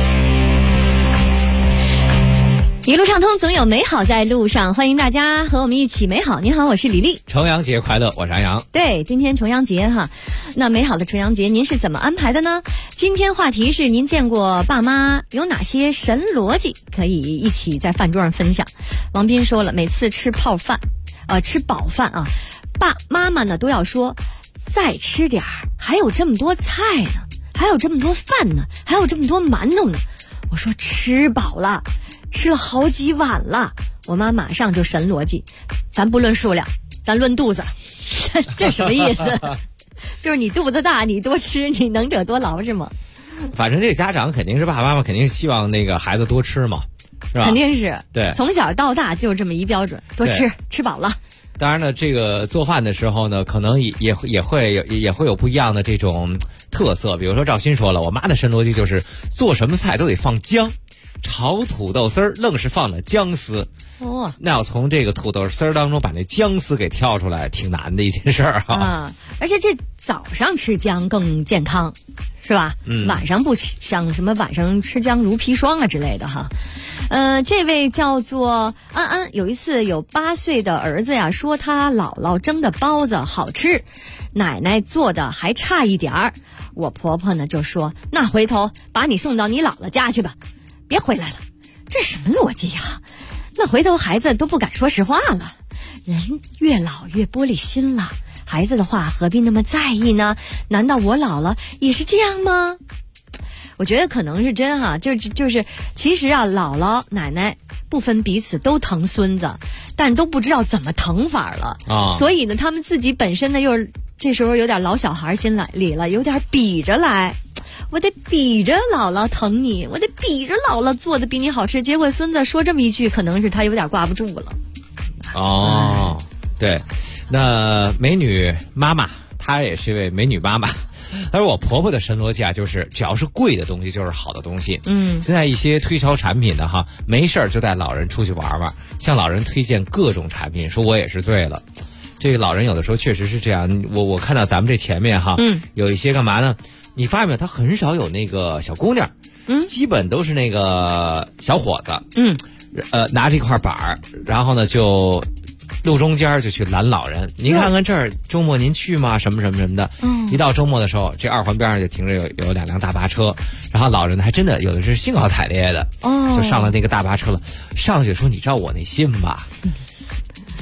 一路畅通，总有美好在路上。欢迎大家和我们一起美好。你好，我是李丽。 重阳节快乐，我是安阳。 对，今天重阳节哈，那美好的重阳节您是怎么安排的呢？今天话题是您见过爸妈有哪些神逻辑，可以一起在饭桌上分享。王斌说了，每次吃饱饭啊，爸妈妈呢都要说再吃点儿，还有这么多菜呢，还有这么多饭呢，还有这么多馒头呢。我说吃饱了，吃了好几碗了。我妈马上就神逻辑，咱不论数量，咱论肚子。这什么意思？就是你肚子大，你多吃，你能者多劳是吗？ 反正这个家长肯定是爸爸妈妈肯定是希望那个孩子多吃嘛，是吧？ 肯定是， 对， 从小到大就这么一标准，多吃，吃饱了。 当然呢，这个做饭的时候呢，可能也会有不一样的这种特色。比如说赵鑫说了，我妈的神逻辑就是做什么菜都得放姜，炒土豆丝儿愣是放了姜丝。 哦， 那要从这个土豆丝儿当中把那姜丝给挑出来，挺难的一件事儿啊。而且这早上吃姜更健康，是吧？晚上不像什么晚上吃姜如砒霜啊之类的哈。这位叫做安安，有一次有8岁的儿子呀，说他姥姥蒸的包子好吃，奶奶做的还差一点儿。我婆婆呢就说，那回头把你送到你姥姥家去吧，别回来了。这什么逻辑呀？那回头孩子都不敢说实话了。人越老越玻璃心了，孩子的话何必那么在意呢？难道我姥姥也是这样吗？我觉得可能是真哈，就是其实啊，姥姥奶奶不分彼此都疼孙子，但都不知道怎么疼法了啊。所以呢，他们自己本身呢又是这时候有点老小孩心里了，有点比着来。我得比着姥姥疼你，我得比着姥姥做的比你好吃。结果孙子说这么一句，可能是他有点挂不住了。 哦，对，那美女妈妈，她也是一位美女妈妈。但是我婆婆的神逻辑啊，就是只要是贵的东西就是好的东西。现在一些推销产品的哈，没事儿就带老人出去玩玩，向老人推荐各种产品，说我也是醉了。这个老人有的时候确实是这样，我看到咱们这前面哈，有一些干嘛呢？你发现没有？他很少有那个小姑娘，基本都是那个小伙子，拿着一块板儿，然后呢就路中间就去拦老人。您看看这儿，周末您去吗？什么什么什么的。一到周末的时候，这2环边上就停着有2辆大巴车，然后老人还真的有的是兴高采烈的，就上了那个大巴车了。上去说：“你知道我那信吧？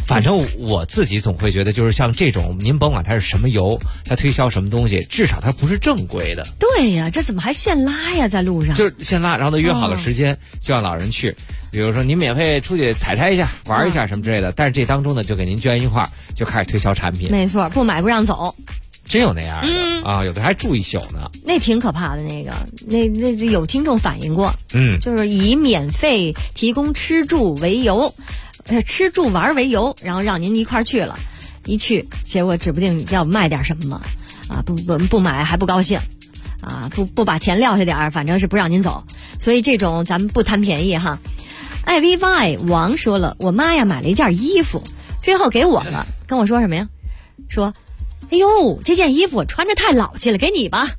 反正我自己总会觉得，就是像这种，您甭管它是什么油，它推销什么东西，至少它不是正规的。 对呀，这怎么还现拉呀？在路上就是现拉，然后他约好了时间，就让老人去。比如说您免费出去采摘一下、玩一下什么之类的，但是这当中呢，就给您捐一块，就开始推销产品。 没错，不买不让走。 真有那样的、啊，有的还住一宿呢。 那挺可怕的，那有听众反映过，就是以免费提供吃住为由，吃住玩为由，然后让您一块儿去了，一去结果指不定要卖点什么啊，不买还不高兴啊，不把钱撂下点儿，反正是不让您走。所以这种咱们不贪便宜哈。IVY 王说了，我妈呀买了一件衣服，最后给我了，跟我说什么呀？说。哎呦，这件衣服我穿着太老气了，给你吧。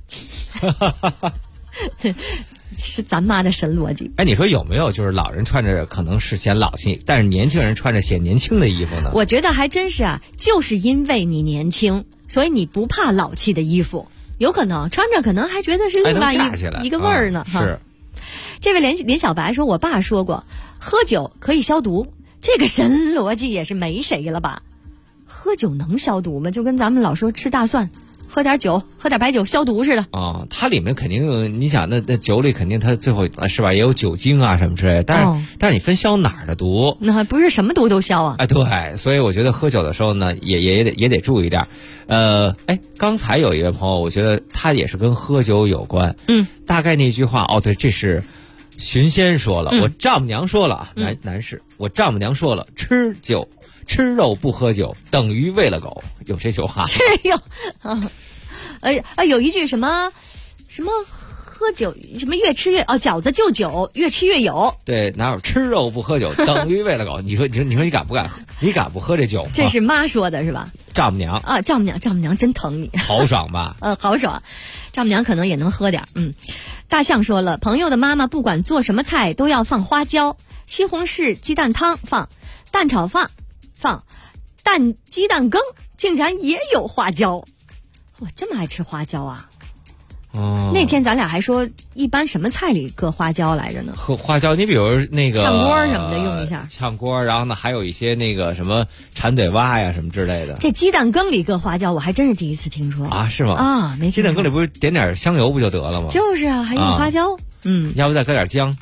是咱妈的神逻辑。 哎，你说有没有就是老人穿着可能是显老气，但是年轻人穿着显年轻的衣服呢？ 我觉得还真是啊，就是因为你年轻，所以你不怕老气的衣服，有可能穿着可能还觉得是另外一个味儿呢。 是。 这位连小白说，我爸说过，喝酒可以消毒，这个神逻辑也是没谁了吧？喝酒能消毒吗？就跟咱们老说吃大蒜，喝点酒，喝点白酒消毒似的。 哦，它里面肯定有，你想那酒里肯定它最后是吧，也有酒精啊什么之类的。但是你分消哪儿的毒？ 那不是什么毒都消啊。 哎，对，所以我觉得喝酒的时候呢，也得注意点。刚才有一位朋友，我觉得他也是跟喝酒有关。大概那句话，哦，对，这是荀仙说了，我丈母娘说了，男士，我丈母娘说了，吃肉不喝酒等于喂了狗，有这句话。 是有有一句什么喝酒什么越吃越饺子就酒，越吃越有。对， 哪有吃肉不喝酒等于喂了狗？你说你敢不敢喝？你敢不喝这酒吗？ 这是妈说的是吧？ 丈母娘啊，丈母娘真疼你， 豪爽吧？ 豪爽。丈母娘可能也能喝点。大象说了，朋友的妈妈不管做什么菜都要放花椒，西红柿鸡蛋汤放，蛋炒饭放，蛋鸡蛋羹竟然也有花椒。我这么爱吃花椒啊！那天咱俩还说，一般什么菜里搁花椒来着呢？ 花椒，你比如那个炝锅什么的用一下。 炝锅，然后呢还有一些那个什么馋嘴蛙呀什么之类的。 这鸡蛋羹里搁花椒，我还真是第一次听说啊？是吗？ 啊，没。 鸡蛋羹里不是点点香油不就得了吗？ 就是啊，还用花椒。 要不再搁点姜。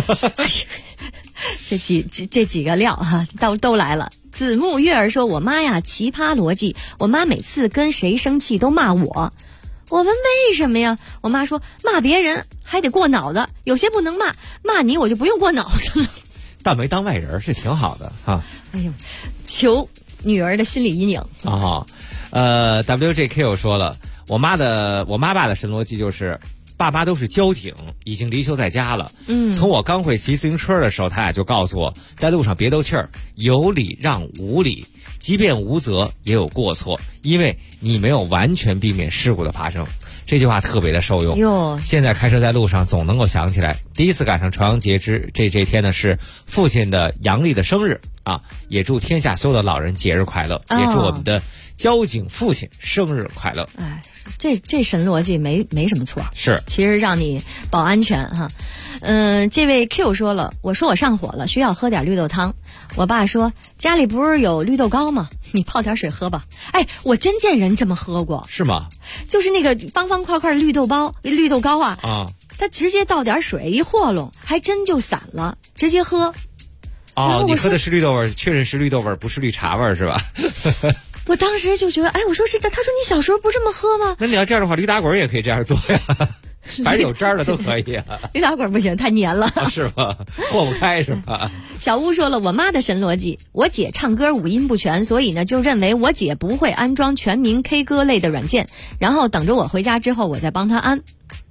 这几个料哈，都来了。子木月儿说，我妈呀奇葩逻辑，我妈每次跟谁生气都骂我。我问为什么呀？我妈说骂别人还得过脑子，有些不能骂你我就不用过脑子了。 但没当外人是挺好的哈。 哎呦，求女儿的心理阴影啊。WJQ 说了，我妈爸的神逻辑就是爸妈都是交警，已经离休在家了。从我刚会骑自行车的时候，他俩就告诉我，在路上别斗气儿，有理让无理，即便无责也有过错，因为你没有完全避免事故的发生。这句话特别的受用。现在开车在路上总能够想起来，第一次赶上重阳节这天呢是父亲的阳历的生日啊，也祝天下所有的老人节日快乐，也祝我们的交警父亲生日快乐。 哎，这神逻辑没什么错， 是其实让你保安全哈。这位 Q 说了，我说我上火了，需要喝点绿豆汤。我爸说家里不是有绿豆糕吗？你泡点水喝吧。哎，我真见人这么喝过。 是吗？ 就是那个方方块块绿豆糕啊，他直接倒点水一和拢，还真就散了，直接喝。 你喝的是绿豆味，确认是绿豆味，不是绿茶味是吧？ 我当时就觉得，哎，我说是的，他说你小时候不这么喝吗？ 那你要这样的话，驴打滚也可以这样做呀。反正有渣的都可以啊。 驴打滚不行，太黏了。 是吧？和不开是吧？ 小乌说了，我妈的神逻辑，我姐唱歌五音不全，所以呢就认为我姐不会安装全民 K 歌类的软件，然后等着我回家之后我再帮她安。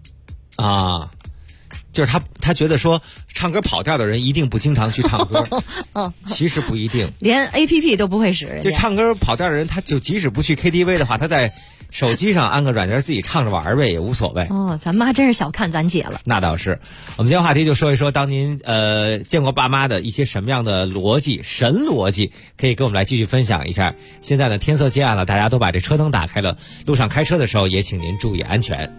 就是他觉得说唱歌跑调的人一定不经常去唱歌。其实不一定， 连 APP 都不会使。 就唱歌跑调的人，他就即使不去 KTV 的话，他在手机上安个软件自己唱着玩呗，也无所谓。 咱妈真是小看咱姐了。 那倒是。我们今天话题就说一说，当您见过爸妈的一些什么样的逻辑、神逻辑，可以跟我们来继续分享一下。现在呢，天色渐暗了，大家都把这车灯打开了，路上开车的时候也请您注意安全。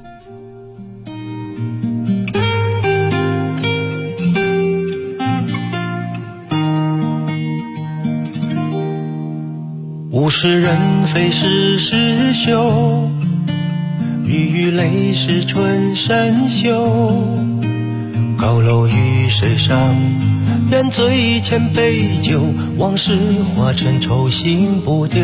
物是人非事事休，欲语泪是春深秋。高楼与水上，愿醉千杯酒，往事化成愁心不丢。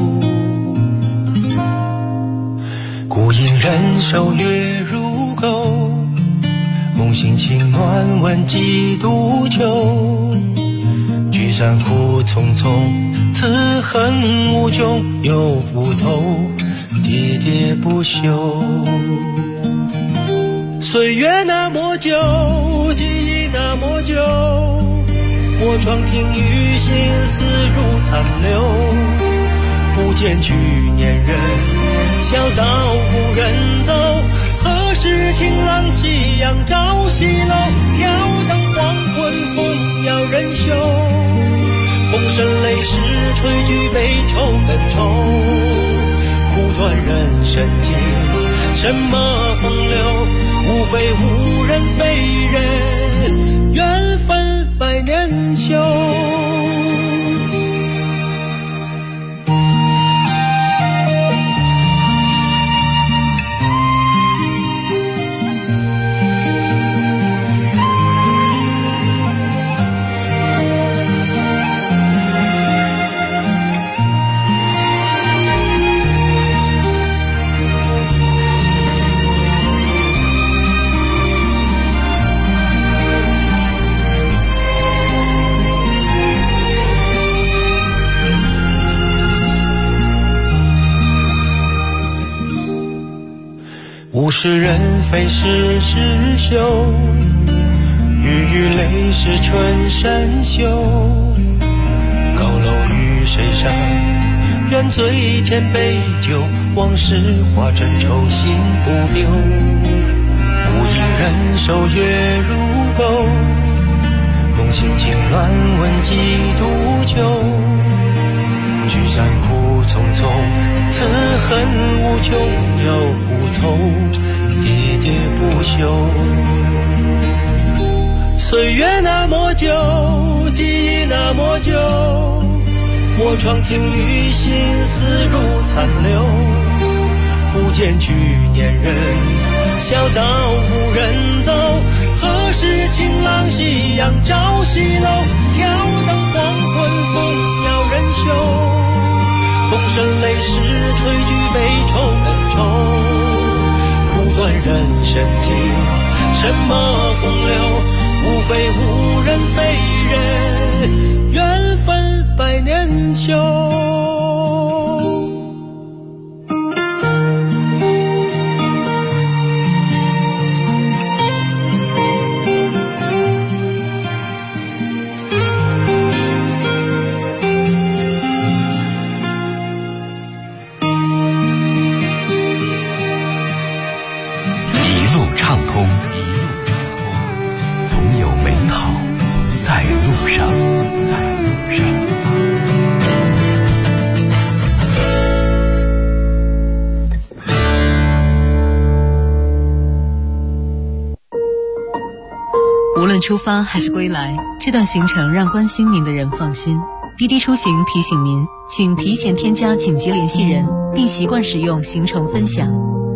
孤影人守月如钩，梦醒情暖问几度秋。聚散苦匆匆，此恨无穷又无头，喋喋不休。岁月那么久，记忆那么久，我窗听雨心思如残留。不见去年人，小道无人走。何时晴朗夕阳照西楼？挑灯黄昏风摇人袖，风声泪湿吹举悲愁更愁。苦短人生间，什么风流？无非无人非人，缘分百年休。物是人非事事休，欲语泪是春深秋。高楼与水上，愿醉千杯酒，往事化成愁心不丢。无影人守月如钩，梦醒情乱问几度秋。聚散苦匆匆，此恨无穷又无头，喋喋不休。岁月那么久，记忆那么久，我窗听雨心思如残留。不见去年人，小道无人走。何时晴朗夕阳照西楼？挑灯黄昏风摇人袖。风声泪湿吹举悲愁更愁。苦短人生间，什么风流？无非无人非人，缘分百年休。 在路上，在路上。 无论出发还是归来，这段行程让关心您的人放心。滴滴出行提醒您，请提前添加紧急联系人，并习惯使用行程分享。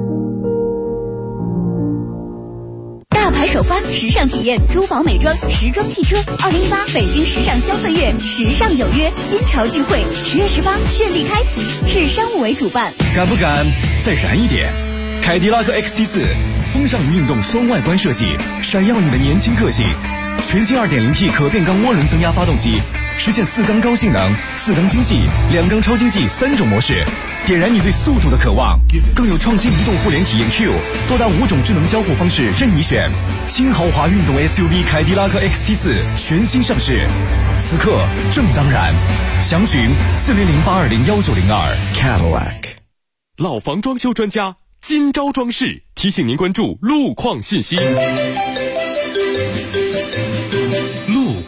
首发时尚体验珠宝美妆时装汽车2018北京时尚消费月时尚有约新潮聚会10月18绚丽开启，市商务委主办。 敢不敢再燃一点？凯迪拉克 XT4 风尚与运动双外观设计，闪耀你的年轻个性。全新 2.0T 可变缸涡轮增压发动机，实现4缸高性能、4缸经济、2缸超经济3种模式，点燃你对速度的渴望。更有创新移动互联体验 Q， 多达5种智能交互方式任你选。新豪华运动 SUV 凯迪拉克 XT4 全新上市，此刻正当然。详询400-820-1902 Cadillac。 老房装修专家今朝装饰提醒您关注路况信息。路况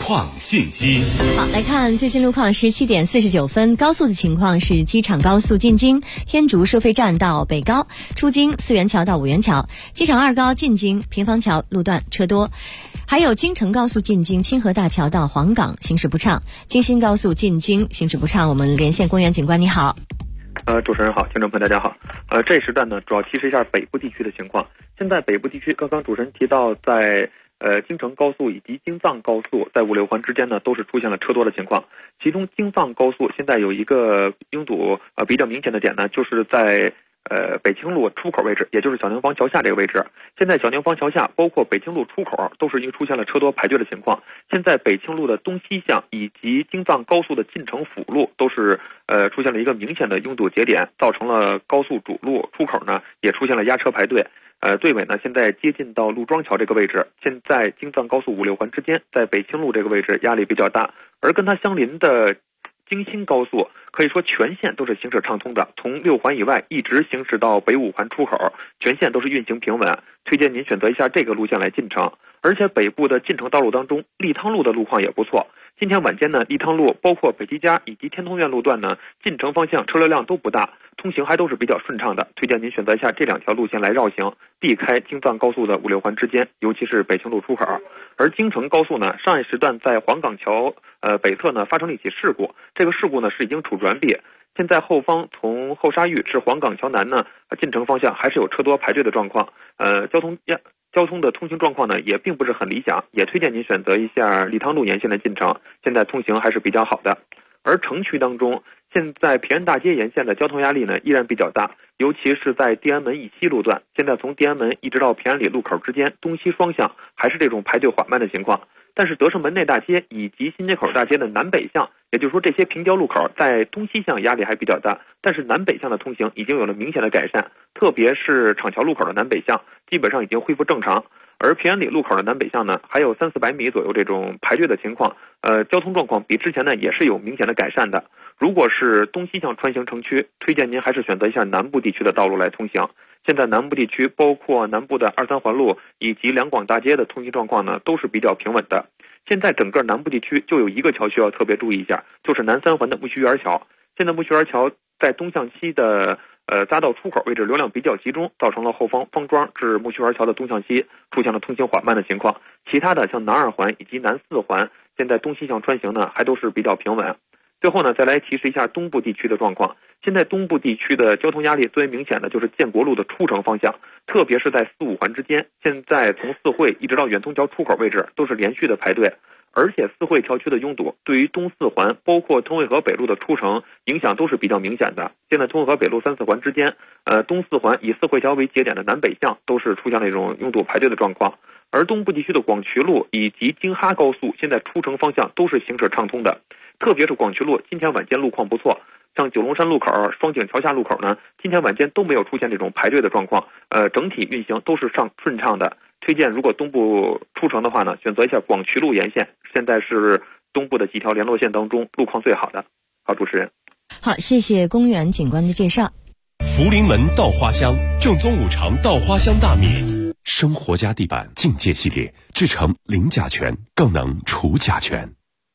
况信息。 好，来看最新路况，17点49分，高速的情况是机场高速进京天竺收费站到北高，出京4元桥到5元桥，机场2高进京平房桥路段车多。还有京承高速进京清河大桥到黄岗行驶不畅，京新高速进京行驶不畅。我们连线公园警官，你好。 主持人好，听众朋友大家好。这时段呢，主要提示一下北部地区的情况。现在北部地区，刚刚主持人提到，在京承高速以及京藏高速在5、6环之间呢，都是出现了车多的情况。其中京藏高速现在有一个拥堵比较明显的点呢，就是在北清路出口位置，也就是小宁坊桥下这个位置。现在小宁坊桥下包括北清路出口都是因为出现了车多排队的情况。现在北清路的东西向以及京藏高速的进城辅路都是出现了一个明显的拥堵节点，造成了高速主路出口呢也出现了压车排队。队尾呢现在接近到陆庄桥这个位置。现在京藏高速5、6环之间，在北清路这个位置压力比较大，而跟它相邻的京新高速可以说全线都是行驶畅通的，从6环以外一直行驶到北5环出口，全线都是运行平稳。推荐您选择一下这个路线来进城。而且北部的进城道路当中，利汤路的路况也不错。今天晚间呢，利汤路包括北极家以及天通苑路段呢，进城方向车流量都不大，通行还都是比较顺畅的。推荐您选择一下这2条路线来绕行，避开京藏高速的5、6环之间，尤其是北清路出口。而京承高速呢，上一时段在黄岗桥北侧呢发生了一起事故，这个事故呢是已经处置完毕。现在后方从后沙峪至黄岗桥南呢，进城方向还是有车多排队的状况。交通的通行状况呢也并不是很理想，也推荐您选择一下利汤路沿线的进城，现在通行还是比较好的。而城区当中，现在平安大街沿线的交通压力呢依然比较大，尤其是在地安门以西路段，现在从地安门一直到平安里路口之间，东西双向还是这种排队缓慢的情况。但是德胜门内大街以及新街口大街的南北向，也就是说这些平交路口在东西向压力还比较大，但是南北向的通行已经有了明显的改善，特别是厂桥路口的南北向基本上已经恢复正常。而平安里路口的南北向呢，还有300-400米左右这种排队的情况，交通状况比之前呢也是有明显的改善的。如果是东西向穿行城区，推荐您还是选择一下南部地区的道路来通行。现在南部地区包括南部的2、3环路以及两广大街的通行状况呢都是比较平稳的。现在整个南部地区就有一个桥需要特别注意一下，就是南3环的木樨园桥。现在木樨园桥在东向西的匝道出口位置流量比较集中，造成了后方方庄至木樨园桥的东向西出现了通行缓慢的情况。其他的像南2环以及南4环，现在东西向穿行呢还都是比较平稳。最后呢，再来提示一下东部地区的状况。现在东部地区的交通压力最为明显的就是建国路的出城方向，特别是在4、5环之间，现在从四惠一直到远通桥出口位置都是连续的排队。而且四惠桥区的拥堵对于东4环包括通惠河北路的出城影响都是比较明显的。现在通惠河北路3、4环之间，东4环以四惠桥为节点的南北向都是出现了一种拥堵排队的状况。而东部地区的广渠路以及京哈高速现在出城方向都是行驶畅通的，特别是广渠路今天晚间路况不错，像九龙山路口、双井桥下路口呢，今天晚间都没有出现这种排队的状况，整体运行都是顺畅的。推荐如果东部出城的话呢，选择一下广渠路沿线，现在是东部的几条联络线当中路况最好的。好，主持人。 好，谢谢公园警官的介绍。 福临门稻花香，正宗五常稻花香大米，生活家地板境界系列，制成零甲醛，更能除甲醛。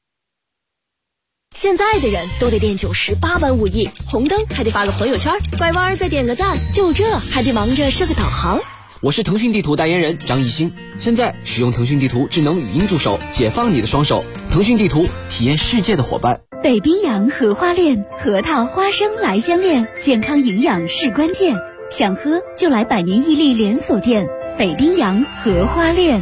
现在的人都得练98般武艺，红灯还得发个朋友圈，拐弯再点个赞，就这还得忙着设个导航。 我是腾讯地图代言人张艺兴，现在使用腾讯地图智能语音助手，解放你的双手。腾讯地图，体验世界的伙伴。 北冰洋荷花恋，核桃花生来相恋，健康营养是关键。想喝就来百年屹立连锁店北冰洋荷花恋。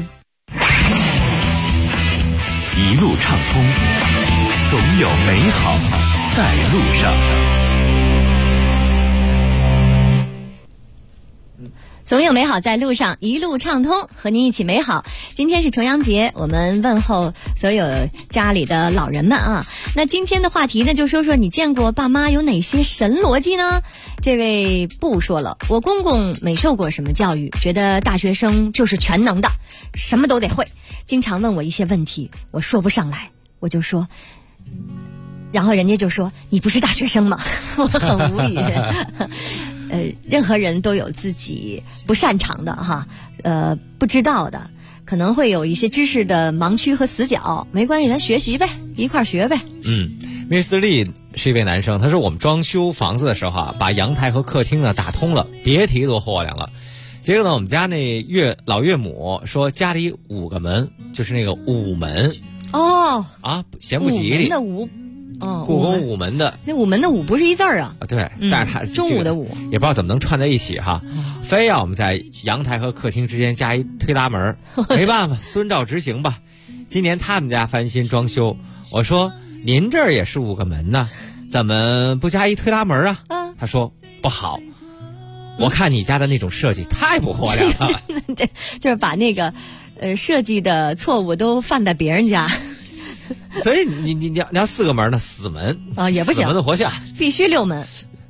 一路畅通，总有美好在路上。 总有美好在路上，一路畅通，和您一起美好。今天是重阳节，我们问候所有家里的老人们啊。那今天的话题呢，就说说你见过爸妈有哪些神逻辑呢？这位不说了，我公公没受过什么教育，觉得大学生就是全能的，什么都得会，经常问我一些问题，我说不上来，我就说，然后人家就说你不是大学生吗？我很无语。任何人都有自己不擅长的哈，不知道的， 可能会有一些知识的盲区和死角，没关系，咱学习呗，一块儿学呗。 Mr. Lee 是一位男生，他说我们装修房子的时候啊，把阳台和客厅呢打通了，别提多豁亮了。结果呢，我们家那老岳母说家里5个门，就是那个午门。 哦啊，嫌不吉利。 午门的午， 故宫午门的那午门的午不是一字儿啊？ 对，但是他中午的午也不知道怎么能串在一起哈，非要我们在阳台和客厅之间加一推拉门，没办法，遵照执行吧。今年他们家翻新装修，我说您这儿也是5个门呢，怎么不加一推拉门啊？他说不好，我看你家的那种设计太不豁亮了。 对，就是把那个设计的错误都犯在别人家。 所以你要4个门呢，死门啊也不行， 死门的活下， 必须6门。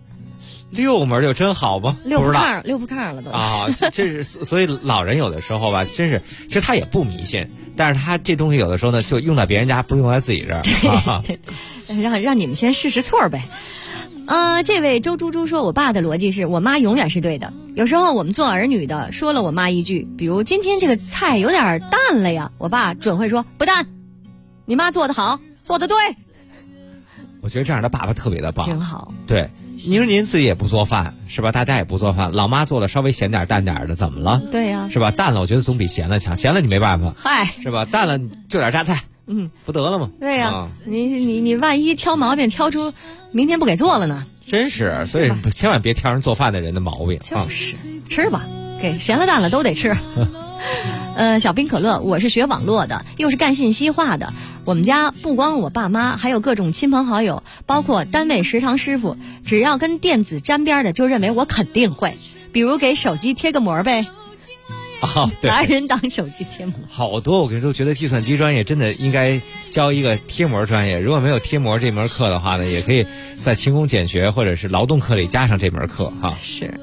6门就真好吗？ 6铺炕了都啊！这是所以老人有的时候吧，真是其实他也不迷信，但是他这东西有的时候呢，就用在别人家，不用在自己这儿。 让你们先试试错呗。这位周猪猪说，我爸的逻辑是我妈永远是对的。有时候我们做儿女的说了我妈一句，比如今天这个菜有点淡了呀，我爸准会说不淡，你妈做得好，做得对。 我觉得这样的爸爸特别的棒， 挺好。 对，您说您自己也不做饭是吧？大家也不做饭，老妈做了稍微咸点淡点的，怎么了？ 对呀， 是吧？淡了我觉得总比咸了强，咸了你没办法， 嗨， 是吧？淡了就点榨菜，不得了吗？ 对呀，你万一挑毛病挑出明天不给做了呢？ 真是，所以千万别挑人做饭的人的毛病。 就是吃吧，给咸了淡了都得吃。小冰可乐，我是学网络的，又是干信息化的。我们家不光我爸妈，还有各种亲朋好友，包括单位食堂师傅，只要跟电子沾边的，就认为我肯定会。比如给手机贴个膜呗。 对， 拿人当手机贴膜。 好多我跟你说，觉得计算机专业真的应该教一个贴膜专业。如果没有贴膜这门课的话呢，也可以在勤工俭学或者是劳动课里加上这门课哈。 是。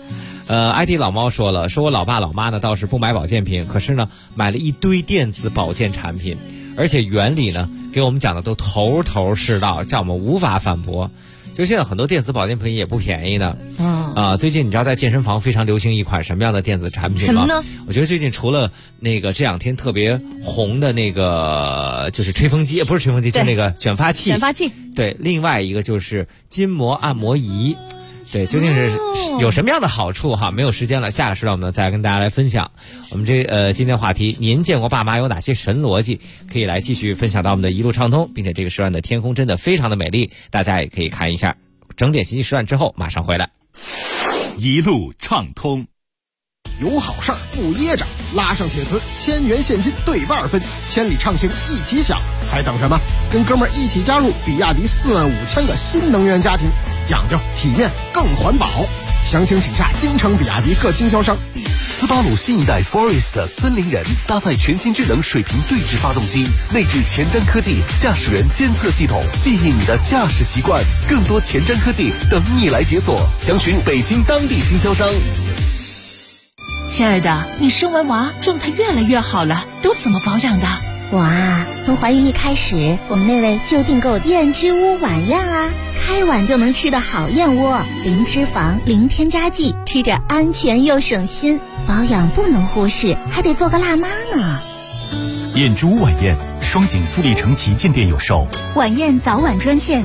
IT 老猫说了，说我老爸老妈呢倒是不买保健品，可是呢买了一堆电子保健产品，而且原理呢给我们讲的都头头是道，叫我们无法反驳。就现在很多电子保健品也不便宜的。最近你知道在健身房非常流行一款什么样的电子产品吗？ 什么呢？ 我觉得最近除了那个这2天特别红的那个就是吹风机，不是吹风机，就那个卷发器。对，另外一个就是筋膜按摩仪。对，究竟是有什么样的好处哈？没有时间了，下个时段我们再跟大家来分享。我们今天话题，您见过爸妈有哪些神逻辑？可以来继续分享到我们的一路畅通，并且这个时段的天空真的非常的美丽，大家也可以看一下。整点信息时段之后马上回来。 一路畅通， 有好事儿不噎着，拉上铁磁，1000元现金对半分，千里畅行一起享，还等什么？跟哥们儿一起加入比亚迪45000的新能源家庭，讲究体面更环保。详情请洽京城比亚迪各经销商。 斯巴鲁新一代 Forest 森林人搭载全新智能水平对置发动机，内置前瞻科技驾驶员监测系统，记忆你的驾驶习惯。更多前瞻科技等你来解锁，详询北京当地经销商。 亲爱的，你生完娃状态越来越好了，都怎么保养的？ 我啊，从怀孕一开始，我们那位就订购燕之屋晚宴啊，开碗就能吃的好燕窝，零脂肪，零添加剂，吃着安全又省心。保养不能忽视，还得做个辣妈呢。 燕之屋晚宴，双井富力城旗舰店有售。 晚宴早晚专线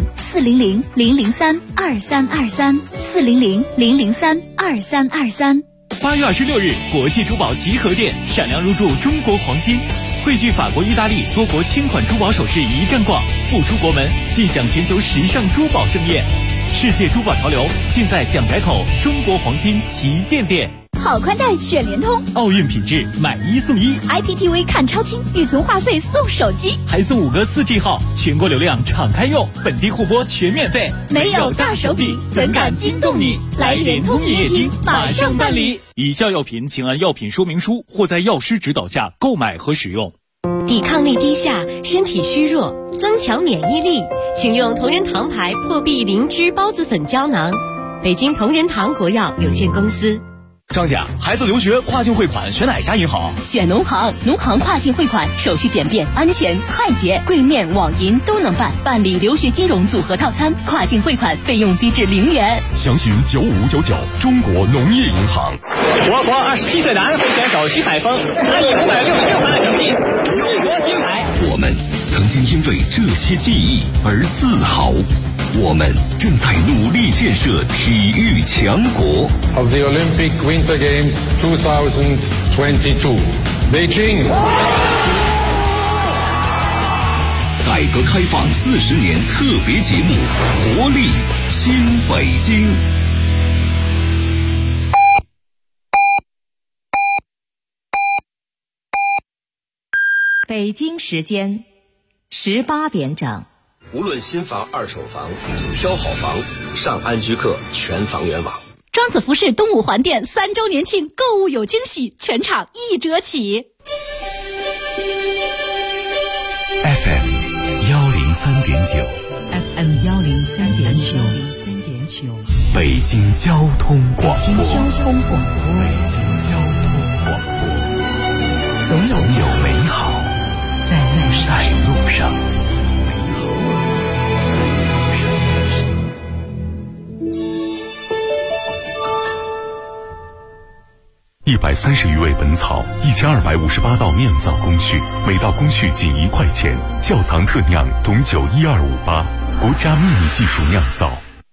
400-003-2323，400-003-2323。 8月26日，国际珠宝集合店闪亮入驻中国黄金，汇聚法国、意大利多国千款珠宝首饰一站逛，不出国门尽享全球时尚珠宝盛宴。世界珠宝潮流尽在蒋宅口中国黄金旗舰店。 好宽带选联通， 奥运品质买1送1 ，IPTV 看超清，预存话费送手机， 还送5个4G 号，全国流量敞开用，本地互播全免费。 没有大手笔，怎敢惊动你？来联通营业厅马上办理。 以下药品请按药品说明书或在药师指导下购买和使用。 抵抗力低下，身体虚弱，增强免疫力，请用同仁堂牌破壁灵芝孢子粉胶囊。北京同仁堂国药有限公司。 张姐，孩子留学跨境汇款选哪家银行？ 选农行，农行跨境汇款手续简便、安全、快捷，柜面、网银都能办。办理留学金融组合套餐，跨境汇款费用低至0元。 详询9599，中国农业银行。 我国27岁男会选手徐海峰，他以566分成绩荣夺金牌。 我们曾经因为这些记忆而自豪。我们正在努力建设体育强国。 Of the Olympic Winter Games 2022, Beijing. 改革开放40年特别节目，活力新北京。 北京时间18点整。 无论新房、二手房，挑好房，上安居客全房源网。 庄子服饰东五环店3周年庆，购物有惊喜，全场1折起。 FM 103.9 FM 103.9， 北京交通广播。 北京交通广播，总有美好在路上。130余味本草，1258道酿造工序，每道工序仅1块钱。窖藏特酿董酒12588，国家秘密技术酿造。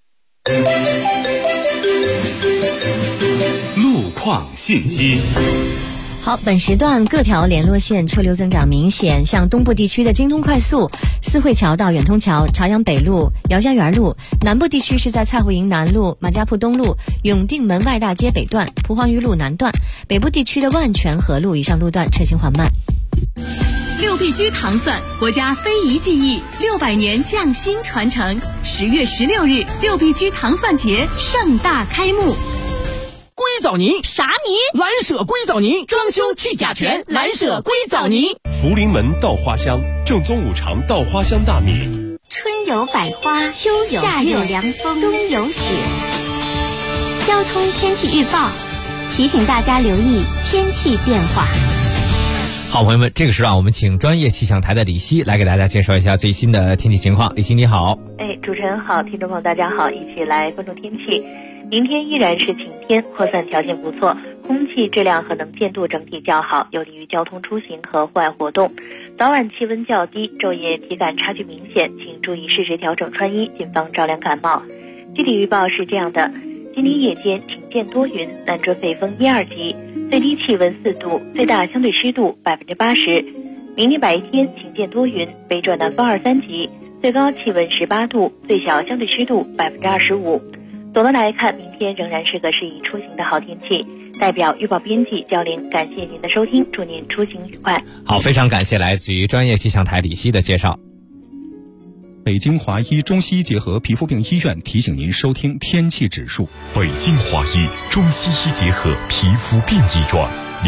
路况信息。 好，本时段各条联络线车流增长明显，像东部地区的京通快速、四惠桥到远通桥、朝阳北路、姚家园路；南部地区是在蔡湖营南路、马家铺东路、永定门外大街北段、蒲黄榆路南段；北部地区的万泉河路以上路段车行缓慢。 6必居糖蒜，国家非遗技艺600年匠心传承。10月16日，6必居糖蒜节盛大开幕。 硅藻泥啥泥？ 蓝舍硅藻泥，装修去甲醛，蓝舍硅藻泥。 福临门稻花香，正宗五常稻花香大米。 春有百花，秋有夏有凉风，冬有雪。交通天气预报提醒大家留意天气变化。 好，朋友们，这个时候我们请专业气象台的李希来给大家介绍一下最新的天气情况。李希你好。 主持人好，听众朋友大家好，一起来关注天气。明天依然是晴天，扩散条件不错，空气质量和能见度整体较好，有利于交通出行和户外活动。早晚气温较低，昼夜体感差距明显，请注意适时调整穿衣，谨防着凉感冒。具体预报是这样的：今天夜间晴见多云，南转北风1、2级，最低气温4度，最大相对湿度80%。明天白天晴见多云，北转南风2、3级，最高气温18度，最小相对湿度25%。总的来看，明天仍然是个适宜出行的好天气。代表预报编辑焦玲，感谢您的收听，祝您出行愉快。 好，非常感谢来自于专业气象台李希的介绍。 北京华医中西医结合皮肤病医院提醒您收听天气指数。 北京华医中西医结合皮肤病医院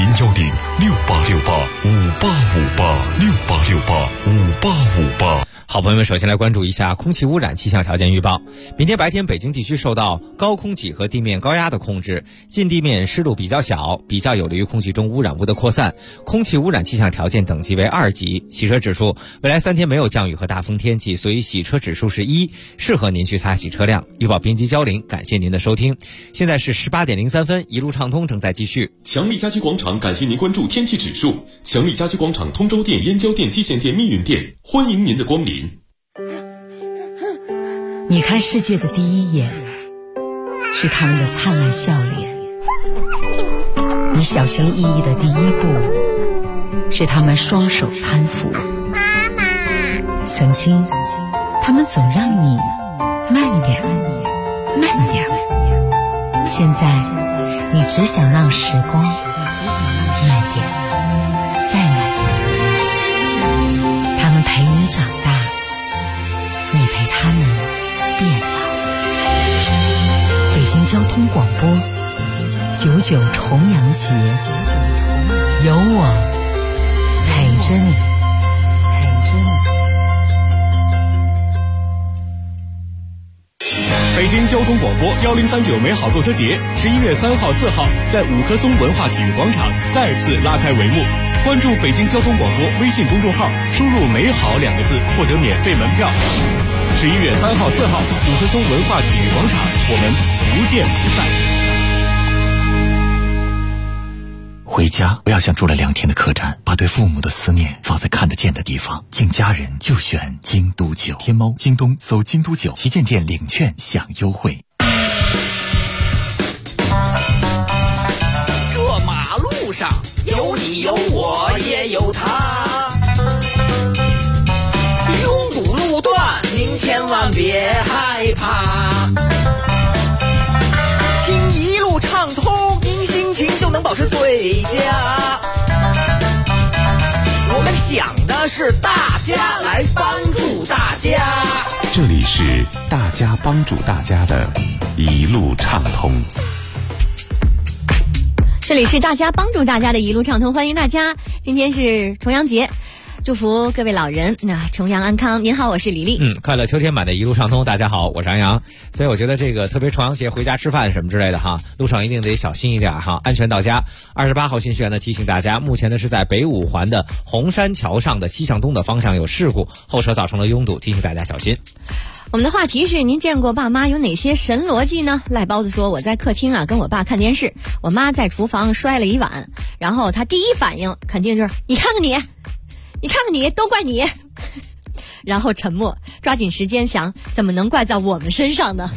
，086858585868585858。 好，朋友们，首先来关注一下空气污染气象条件预报。明天白天北京地区受到高空挤和地面高压的控制，近地面湿度比较小，比较有利于空气中污染物的扩散。空气污染气象条件等级为2级。洗车指数，未来3天没有降雨和大风天气，所以洗车指数是1，适合您去擦洗车辆。预报编辑焦玲，感谢您的收听。现在是18点03分，一路畅通正在继续。 强力家居广场感谢您关注天气指数。强力家居广场通州店、燕郊店、蓟县店、密云店，欢迎您的光临。 你看世界的第一眼是他们的灿烂笑脸，你小心翼翼的第一步是他们双手搀扶。妈妈，曾经他们总让你慢点慢点，现在你只想让时光慢点再慢点。他们陪你长大，你陪他们变老。北京交通广播99重阳节，有我陪着你。 北京交通广播1039美好购车节11月3号、4号在五棵松文化体育广场再次拉开帷幕。关注北京交通广播微信公众号，输入美好2个字获得免费门票。11月3号、4号五棵松文化体育广场，我们不见不散。 回家不要像住了2天的客栈，把对父母的思念放在看得见的地方。敬家人就选京都酒。天猫、京东搜京都酒旗舰店领券享优惠。 这马路上有你有我也有他，拥堵路段您千万别害怕，听一路畅通，您心情就能保持最佳。我们讲的是大家来帮助大家， 这里是大家帮助大家的一路畅通。 这里是大家帮助大家的一路畅通，欢迎大家。今天是重阳节，祝福各位老人重阳安康。您好，我是李丽。 快乐秋天版的一路畅通，大家好，我是安阳。所以我觉得这个特别重阳节回家吃饭什么之类的哈，路上一定得小心一点哈，安全到家。28号新学员呢提醒大家，目前呢是在北五环的红山桥上的西向东的方向有事故，后车造成了拥堵，提醒大家小心。 我们的话题是：您见过爸妈有哪些神逻辑呢？赖包子说，我在客厅跟我爸看电视，我妈在厨房摔了一碗，然后他第一反应肯定就是你看看你，都怪你。然后沉默，抓紧时间想怎么能怪在我们身上呢？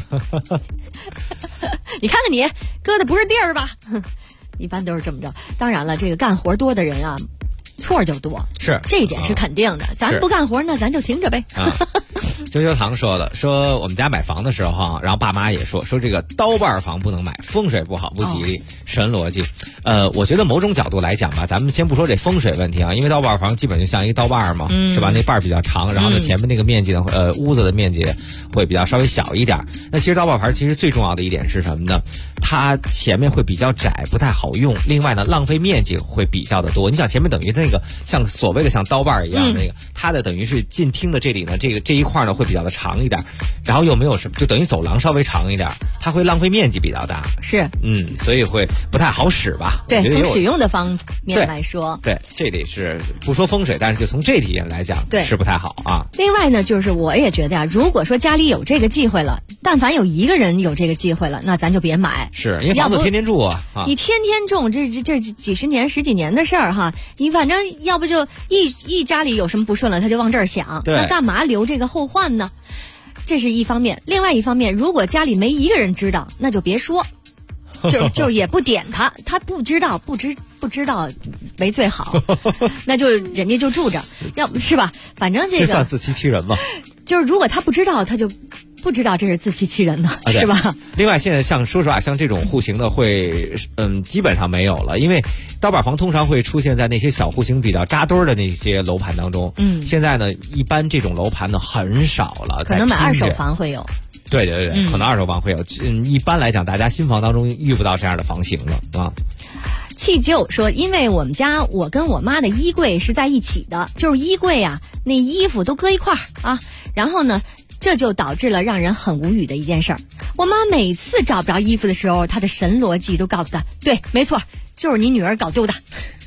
你看看你搁的不是地儿吧？一般都是这么着。当然了，这个干活多的人错就多， 是这一点是肯定的。咱不干活那咱就停着呗。 啾啾堂说了，说我们家买房的时候然后爸妈也说这个刀把房不能买，风水不好不吉利，神逻辑。我觉得某种角度来讲吧，咱们先不说这风水问题因为刀把房基本就像一个刀把嘛，是吧？那把比较长，然后呢前面那个面积呢屋子的面积会比较稍微小一点。那其实刀把房其实最重要的一点是什么呢？它前面会比较窄，不太好用。另外呢，浪费面积会比较的多。你想前面等于那个像所谓的像刀把一样那个，它的等于是进厅的这里呢，这一块呢会比较的长一点，然后又没有什么，就等于走廊稍微长一点，它会浪费面积比较大。 是， 所以会不太好使吧？ 对，从使用的方面来说， 对，这里是不说风水，但是就从这体验来讲，对，是不太好啊。 另外呢，就是我也觉得如果说家里有这个忌讳了，但凡有一个人有这个忌讳了，那咱就别买。 是因为房子天天住你天天种，这几十年十几年的事儿你反正要不就一家里有什么不顺了，他就往这儿想，那干嘛留这个后患呢？这是一方面。另外一方面，如果家里没一个人知道，那就别说，就也不点他不知道为最好，那就人家就住着，要不是吧？反正这算自欺欺人吗？ 就是如果他不知道，他就不知道这是自欺欺人的，是吧？ 另外，现在说实话，像这种户型的会，基本上没有了，因为刀把房通常会出现在那些小户型比较扎堆的那些楼盘当中。现在呢，一般这种楼盘呢很少了， 可能买二手房会有。 对，可能二手房会有。一般来讲，大家新房当中遇不到这样的房型了啊。 弃旧说，因为我们家我跟我妈的衣柜是在一起的，就是衣柜那衣服都搁一块儿然后呢，这就导致了让人很无语的一件事儿。我妈每次找不着衣服的时候，她的神逻辑都告诉她，对，没错，就是你女儿搞丢的。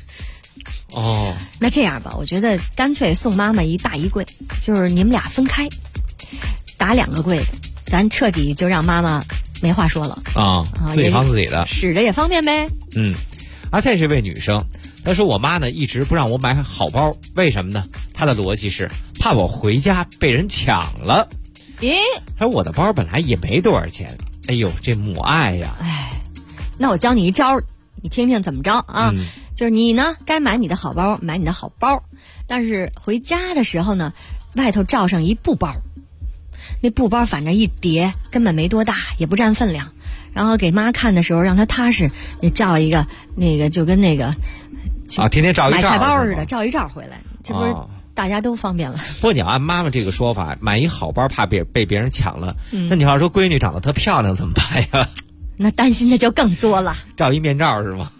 那这样吧，我觉得干脆送妈妈一大衣柜，就是你们俩分开，打2个柜子，咱彻底就让妈妈没话说了自己放自己的， 使着也方便呗。 这是位女生，她说我妈呢一直不让我买好包，为什么呢？她的逻辑是怕我回家被人抢了。她说我的包本来也没多少钱，哎呦，这母爱呀！ 那我教你一招，你听听怎么着就是你呢该买你的好包，买你的好包，但是回家的时候呢，外头罩上一布包，那布包反正一叠根本没多大，也不占分量。然后给妈看的时候，让她踏实，你照一个那个就跟那个天天照一照买菜包似的，照一照回来，这不是大家都方便了。 不过你要按妈妈这个说法，买一好包怕被别人抢了，那你要说闺女长得特漂亮怎么办呀？ 那担心的就更多了。 照一面罩是吗？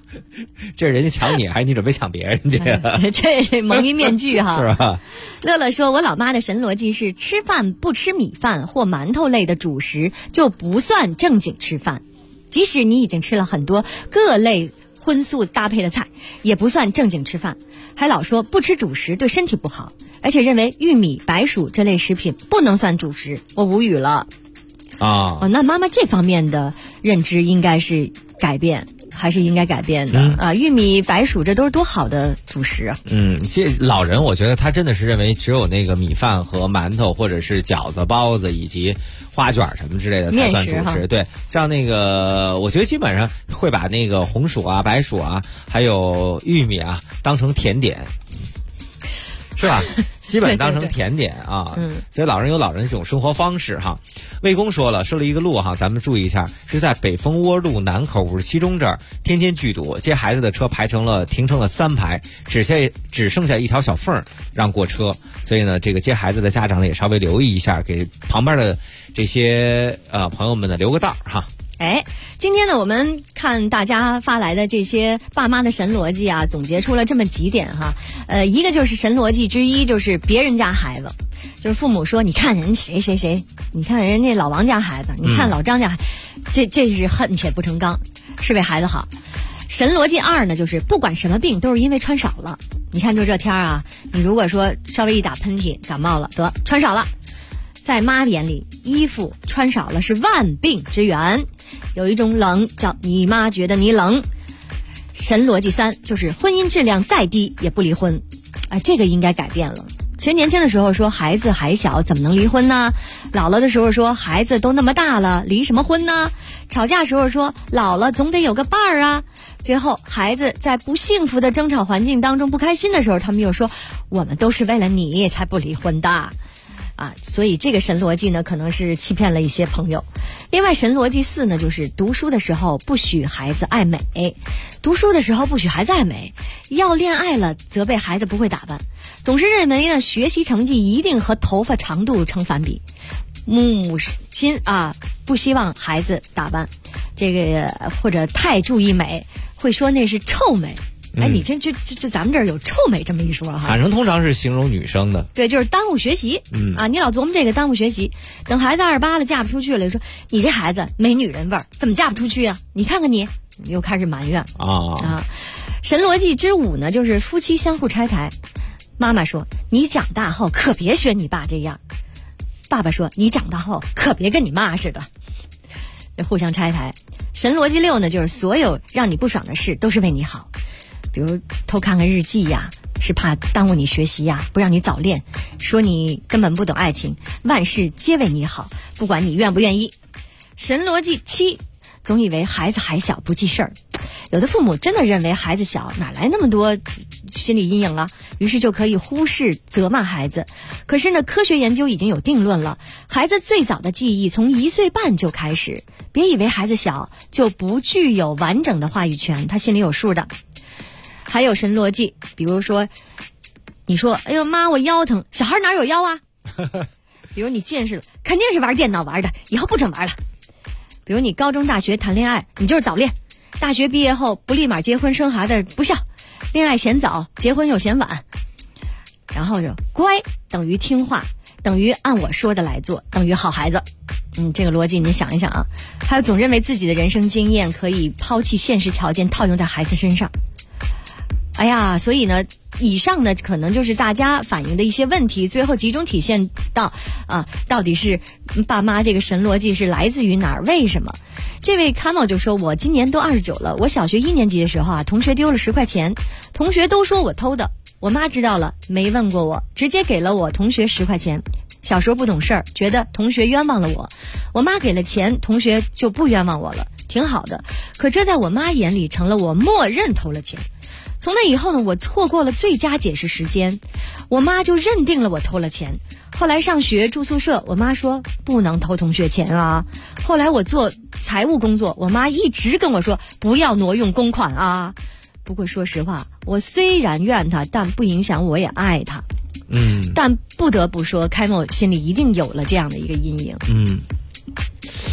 这是人家抢你，还是你准备抢别人？ 这是蒙一面具哈， 是吧？ 乐乐说，我老妈的神逻辑是吃饭不吃米饭或馒头类的主食就不算正经吃饭，即使你已经吃了很多各类荤素搭配的菜，也不算正经吃饭。还老说不吃主食对身体不好，而且认为玉米、白薯这类食品不能算主食，我无语了。那妈妈这方面的认知应该是改变，还是应该改变的玉米、白薯这都是多好的主食啊。 这老人我觉得他真的是认为只有那个米饭和馒头或者是饺子、包子以及花卷什么之类的才算主食。对，像那个我觉得基本上会把那个红薯啊、白薯啊还有玉米啊当成甜点，是吧？基本当成甜点啊。所以老人有老人这种生活方式哈。魏公说了一个路哈，咱们注意一下，是在北蜂窝路南口57中这儿，天天巨堵，接孩子的车停成了3排，只剩下一条小缝让过车。所以呢，这个接孩子的家长呢也稍微留意一下，给旁边的这些朋友们呢留个道哈。 今天呢，我们看大家发来的这些爸妈的神逻辑啊，总结出了这么几点哈。一个就是神逻辑之一，就是别人家孩子，就是父母说，你看人谁谁谁，你看人家老王家孩子，你看老张家孩子，这是恨铁不成钢，是为孩子好。神逻辑2呢，就是不管什么病都是因为穿少了。你看就这天啊，你如果说稍微一打喷嚏感冒了，得穿少了。在妈眼里，衣服穿少了是万病之源。有一种冷叫你妈觉得你冷。神逻辑3就是婚姻质量再低也不离婚。这个应该改变了。其实年轻的时候说孩子还小怎么能离婚呢？老了的时候说孩子都那么大了离什么婚呢？吵架时候说老了总得有个伴儿啊。最后孩子在不幸福的争吵环境当中不开心的时候，他们又说我们都是为了你才不离婚的。所以这个神逻辑呢，可能是欺骗了一些朋友。另外神逻辑4呢，就是读书的时候不许孩子爱美。读书的时候不许孩子爱美，要恋爱了责备孩子不会打扮，总是认为呢学习成绩一定和头发长度成反比。母亲不希望孩子打扮，这个或者太注意美，会说那是臭美。你这咱们这儿有臭美这么一说哈。 反正通常是形容女生的。 对，就是耽误学习。你老琢磨这个耽误学习，等孩子28了嫁不出去了，就说你这孩子没女人味儿，怎么嫁不出去啊？你看看你又开始埋怨神逻辑之5呢，就是夫妻相互拆台。妈妈说你长大后可别学你爸这样，爸爸说你长大后可别跟你妈似的，互相拆台。神逻辑6呢，就是所有让你不爽的事都是为你好。比如偷看看日记呀，是怕耽误你学习呀，不让你早恋，说你根本不懂爱情，万事皆为你好，不管你愿不愿意。神逻辑7，总以为孩子还小不记事儿。有的父母真的认为孩子小，哪来那么多心理阴影啊？于是就可以忽视责骂孩子。可是呢，科学研究已经有定论了，孩子最早的记忆从1岁半就开始。别以为孩子小就不具有完整的话语权，他心里有数的。还有神逻辑，比如说你说哎呦妈我腰疼，小孩哪有腰啊？比如你近视了，肯定是玩电脑玩的，以后不准玩了。比如你高中大学谈恋爱，你就是早恋，大学毕业后不立马结婚生孩子不孝，恋爱嫌早，结婚又嫌晚。然后就乖等于听话，等于按我说的来做，等于好孩子。这个逻辑你想一想啊。还有总认为自己的人生经验可以抛弃现实条件套用在孩子身上。所以呢，以上呢可能就是大家反映的一些问题，最后集中体现到到底是爸妈这个神逻辑是来自于哪儿，为什么？这位 Camo 就说，我今年都29了，我小学1年级的时候同学丢了10块钱，同学都说我偷的，我妈知道了没问过我，直接给了我同学10块钱。小时候不懂事儿，觉得同学冤枉了我妈给了钱，同学就不冤枉我了，挺好的。可这在我妈眼里成了我默认偷了钱。从那以后呢，我错过了最佳解释时间，我妈就认定了我偷了钱。后来上学住宿舍，我妈说不能偷同学钱啊。后来我做财务工作，我妈一直跟我说不要挪用公款啊。不过说实话，我虽然怨她，但不影响我也爱她。但不得不说，开某心里一定有了这样的一个阴影。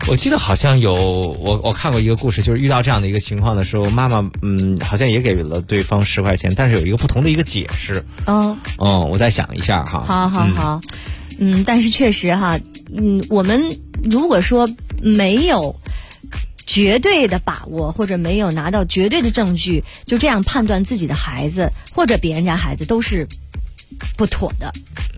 我记得好像有我看过一个故事，就是遇到这样的一个情况的时候，妈妈好像也给了对方10块钱，但是有一个不同的一个解释。我再想一下哈。 好。但是确实哈，我们如果说没有绝对的把握，或者没有拿到绝对的证据，就这样判断自己的孩子或者别人家孩子都是不妥的。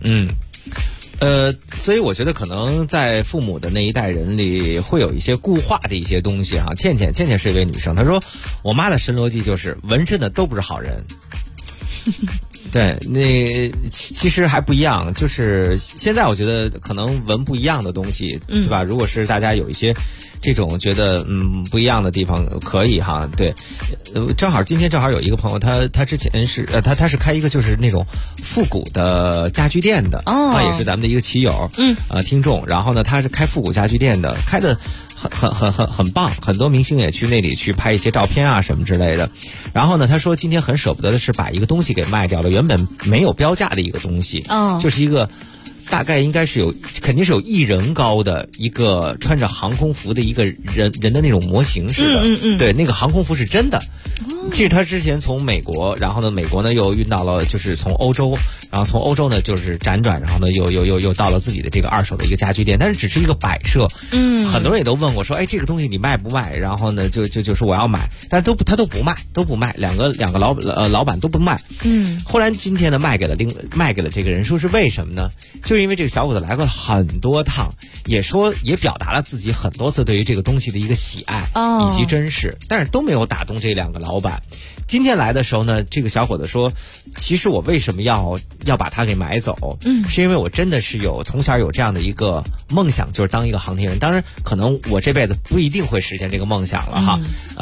所以我觉得可能在父母的那一代人里会有一些固化的一些东西哈。倩倩是一位女生，她说我妈的神逻辑就是纹身的都不是好人。对，那其实还不一样，就是现在我觉得可能纹不一样的东西，对吧？如果是大家有一些这种觉得不一样的地方，可以哈。对，今天正好有一个朋友，他之前是他是开一个就是那种复古的家具店的，也是咱们的一个骑友，听众。然后呢，他是开复古家具店的，开的很棒，很多明星也去那里去拍一些照片啊什么之类的。然后呢，他说今天很舍不得的是把一个东西给卖掉了，原本没有标价的一个东西，就是一个大概应该是肯定是有1人高的一个穿着航空服的一个人的那种模型似的。对，那个航空服是真的。这是他之前从美国，然后呢，美国呢又运到了，就是从欧洲，然后从欧洲呢就是辗转，然后呢又到了自己的这个二手的一个家居店，但是只是一个摆设。很多人也都问我说，哎，这个东西你卖不卖？然后呢就说我要买，但是他都不卖，两个老板都不卖。后来今天呢卖给了这个人，说是为什么呢？就是因为这个小伙子来过很多趟，也表达了自己很多次对于这个东西的一个喜爱以及珍视，但是都没有打动这2个老板。今天来的时候呢，这个小伙子说，其实我为什么要把它给买走，是因为我真的是从小有这样的一个梦想，就是当一个航天员。当然可能我这辈子不一定会实现这个梦想了哈，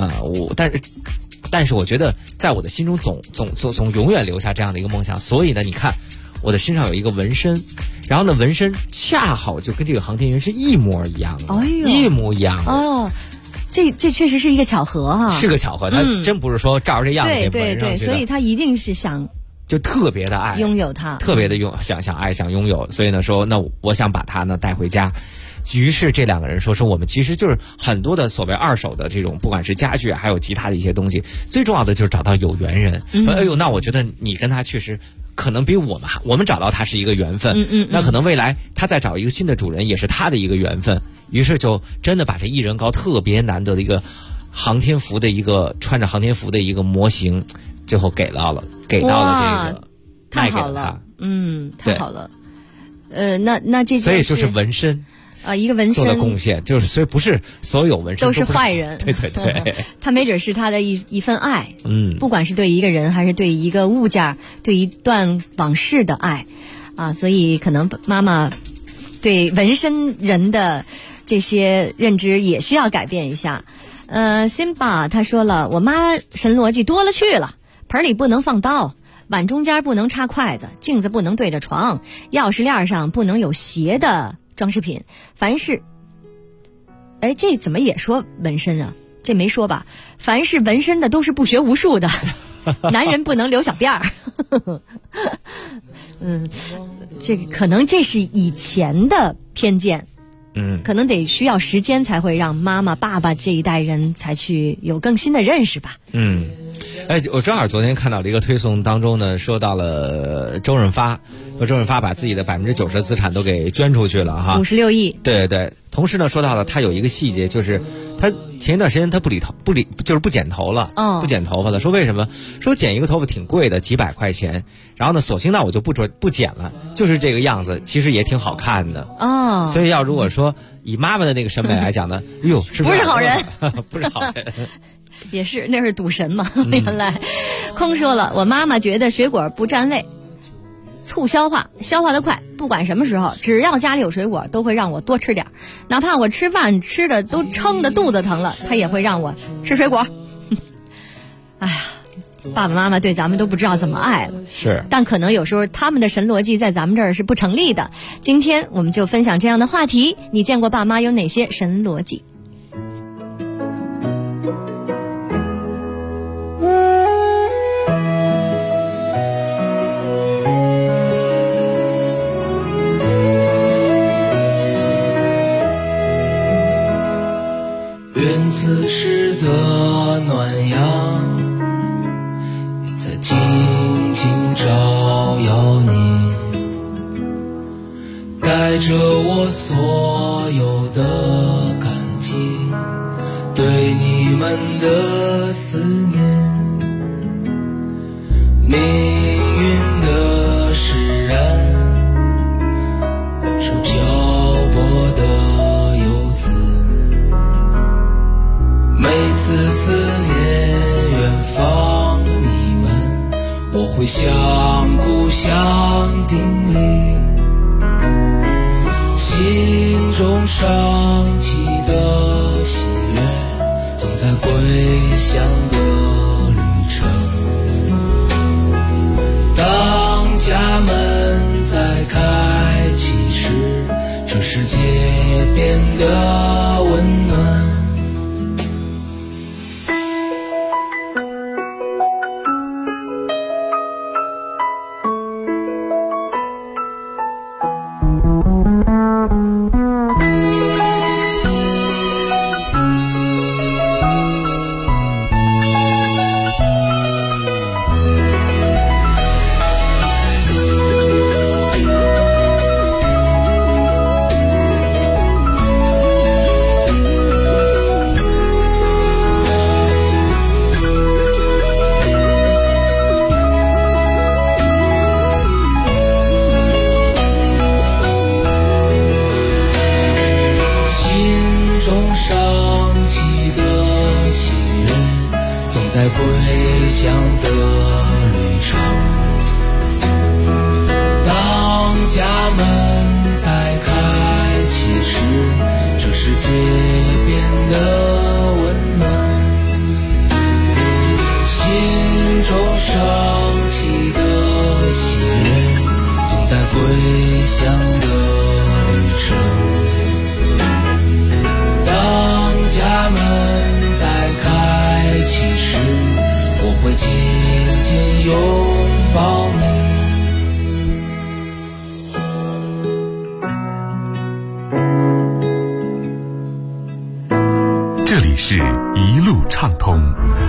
但是我觉得在我的心中总永远留下这样的一个梦想。所以呢，你看我的身上有一个纹身，然后呢纹身恰好就跟这个航天员是一模一样的，一模一样的。 这确实是一个巧合哈， 是个巧合，他真不是说照着这样子给纹上去的， 所以他一定是就特别的爱拥有它， 特别的想拥有，所以呢说那我想把它呢带回家。于是这2个人说我们其实就是很多的所谓二手的这种，不管是家具还有其他的一些东西，最重要的就是找到有缘人。哎呦，那我觉得你跟他确实可能比我们找到他是一个缘分，那可能未来他再找一个新的主人也是他的一个缘分。于是就真的把这1人高特别难得的一个航天服的一个穿着航天服的一个模型，最后给到了这个， 太好了，太好了。那这所以就是纹身一个纹身做的贡献，就是所以不是所有纹身都是坏人， 对， 他没准是他的一份爱，不管是对一个人还是对一个物件，对一段往事的爱啊，所以可能妈妈对纹身人的这些认知也需要改变一下。辛巴他说了，我妈神逻辑多了去了，盆里不能放刀，碗中间不能插筷子，镜子不能对着床，钥匙链上不能有斜的装饰品，凡是这怎么也说纹身啊？这没说吧？凡是纹身的都是不学无术的，男人不能留小辫儿。这个可能这是以前的偏见，可能得需要时间才会让妈妈爸爸这一代人才去有更新的认识吧。 我正好昨天看到了一个推送当中呢，说到了周润发把自己的90%的资产都给捐出去了哈 ，56亿。 对，同时呢说到了他有一个细节，就是他前一段时间他就是不剪头了，不剪头发了。说为什么？说剪一个头发挺贵的，几百块钱。然后呢，索性那我就不剪了，就是这个样子，其实也挺好看的所以如果说以妈妈的那个审美来讲呢，是不是好人？ 不是好人。 也是，那是赌神嘛。原来空说了，我妈妈觉得水果不占位，促消化得快，不管什么时候只要家里有水果都会让我多吃点，哪怕我吃饭吃的都撑得肚子疼了，她也会让我吃水果。哎呀，爸爸妈妈对咱们都不知道怎么爱了， 是， 但可能有时候他们的神逻辑在咱们这儿是不成立的。今天我们就分享这样的话题，你见过爸妈有哪些神逻辑？ 载着我所有的感激，对你们的思念。命运的使然，我这漂泊的游子，每次思念远方的你们，我会向故乡叮咛，心中升起的喜悦，总在归乡的旅程。当家门在开启时，这世界变得温暖。在归乡的旅程，当家门在开启时，这世界变得温暖，心中升起的喜悦，总在归乡的旅程。当家门在开启时，我会紧紧拥抱你。这里是一路畅通。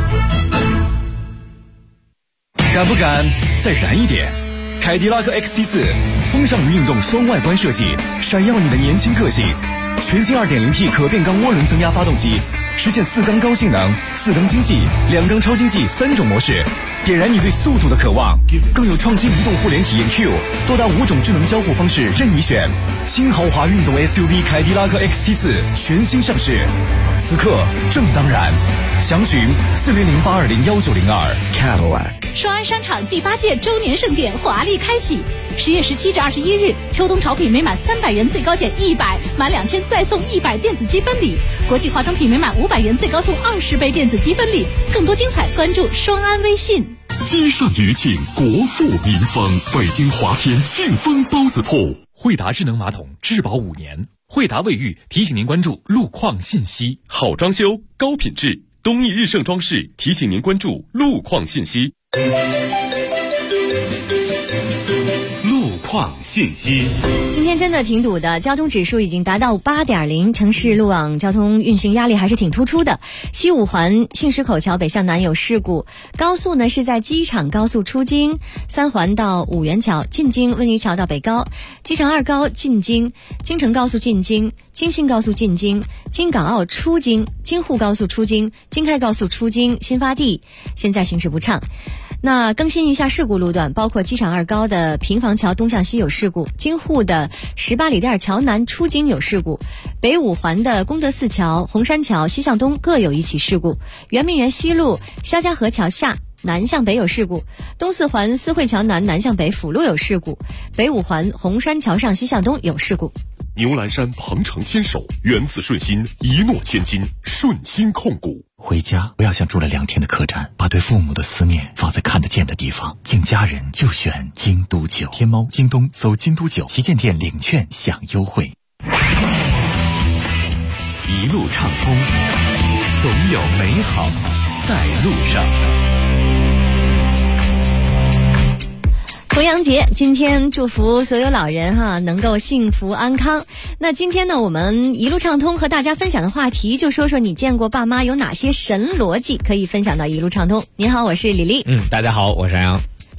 敢不敢再燃一点？凯迪拉克 XT4 风尚与运动双外观设计，闪耀你的年轻个性。全新 2.0T 可变缸涡轮增压发动机，实现4缸高性能、4缸经济、2缸超经济3种模式，点燃你对速度的渴望。更有创新移动互联体验 Q， 多达5种智能交互方式任你选。新豪华运动 SUV 凯迪拉克 XT4 全新上市，此刻正当然。详询4008201902 Cadillac。 双安商场第8届周年盛典华丽开启，10月17至21日，秋冬潮品每满300元最高减100，满2000再送100电子积分礼；国际化妆品每满500元最高送20杯电子积分礼。更多精彩，关注双安微信。 积善余庆，国富民丰。北京华天庆丰包子铺， 惠达智能马桶质保5年。惠达卫浴提醒您关注路况信息。 好装修，高品质，东义日盛装饰提醒您关注路况信息。 路况信息。 今天真的挺堵的，交通指数已经达到8.0，城市路网交通运行压力还是挺突出的。西五环信石口桥北向南有事故，高速呢是在机场高速出京，3环到五元桥进京，温榆桥到北高，机场2高进京，京承高速进京，京信高速进京，京港澳出京，京沪高速出京，京开高速出京，新发地现在行驶不畅。那更新一下事故路段，包括机场2高的平房桥东向西有事故，京沪的18里店桥南出京有事故，北五环的功德寺桥、红山桥西向东各有1起事故，圆明园西路肖家河桥下南向北有事故，东四环思汇桥南南向北辅路有事故，北五环红山桥上西向东有事故。 牛栏山鹏程牵手，源自顺心，一诺千金，顺心控股。 回家不要像住了2天的客栈，把对父母的思念放在看得见的地方。敬家人就选京都酒。天猫、京东搜京都酒旗舰店领券享优惠。 一路畅通，总有美好在路上。重阳节，今天祝福所有老人能够幸福安康。那今天呢，我们一路畅通和大家分享的话题，就说说你见过爸妈有哪些神逻辑可以分享到一路畅通。您好，我是李丽。 大家好，我是杨洋。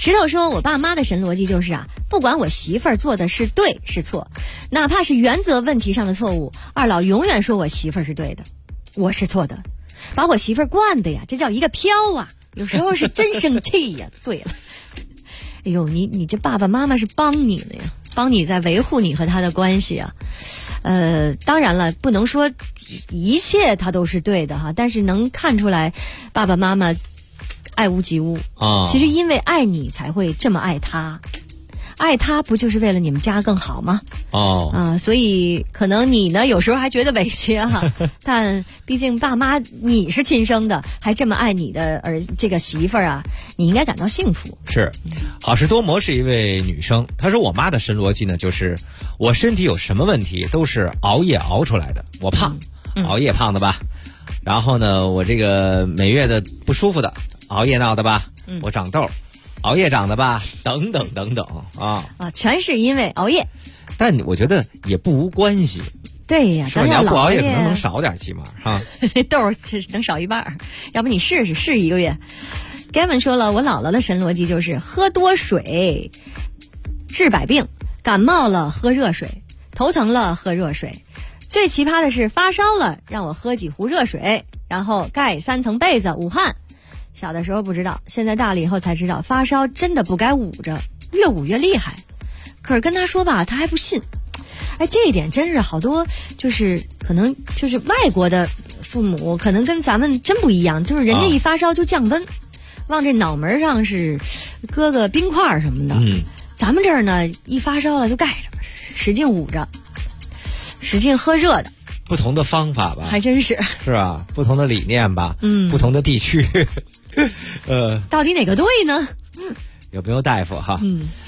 石头说，我爸妈的神逻辑就是啊，不管我媳妇儿做的是对是错，哪怕是原则问题上的错误，二老永远说我媳妇儿是对的，我是错的，把我媳妇儿惯的呀，这叫一个飘啊！有时候是真生气呀，醉了。哎呦，你这爸爸妈妈是帮你的呀，帮你在维护你和他的关系啊。当然了，不能说一切他都是对的哈，但是能看出来爸爸妈妈爱屋及乌啊。其实因为爱你才会这么爱他，爱他不就是为了你们家更好吗？所以可能你呢有时候还觉得委屈哈，但毕竟爸妈你是亲生的，还这么爱你的这个媳妇儿啊，你应该感到幸福。 是，好事多磨是一位女生，她说我妈的神逻辑呢，就是我身体有什么问题都是熬夜熬出来的，我胖，熬夜胖的吧，然后呢我这个每月的不舒服的，熬夜闹的吧，我长痘，熬夜长的吧，等等等等啊， 全是因为熬夜。 但我觉得也不无关系。 对呀， 咱要不熬夜可能少点，起码哈。 这痘能少一半，要不你试1个月。Gavin 说了，我姥姥的神逻辑就是喝多水治百病，感冒了喝热水，头疼了喝热水。最奇葩的是发烧了让我喝几壶热水，然后盖3层被子捂汗。小的时候不知道，现在大了以后才知道，发烧真的不该捂着，越捂越厉害。可是跟他说吧，他还不信。哎，这一点真是好多，就是可能就是外国的父母可能跟咱们真不一样，就是人家一发烧就降温，往这脑门上是搁个冰块什么的。咱们这儿呢，一发烧了就盖着，使劲捂着，使劲喝热的。 不同的方法吧， 还真是是吧？不同的理念吧，不同的地区， 到底哪个对呢？ 有没有大夫哈？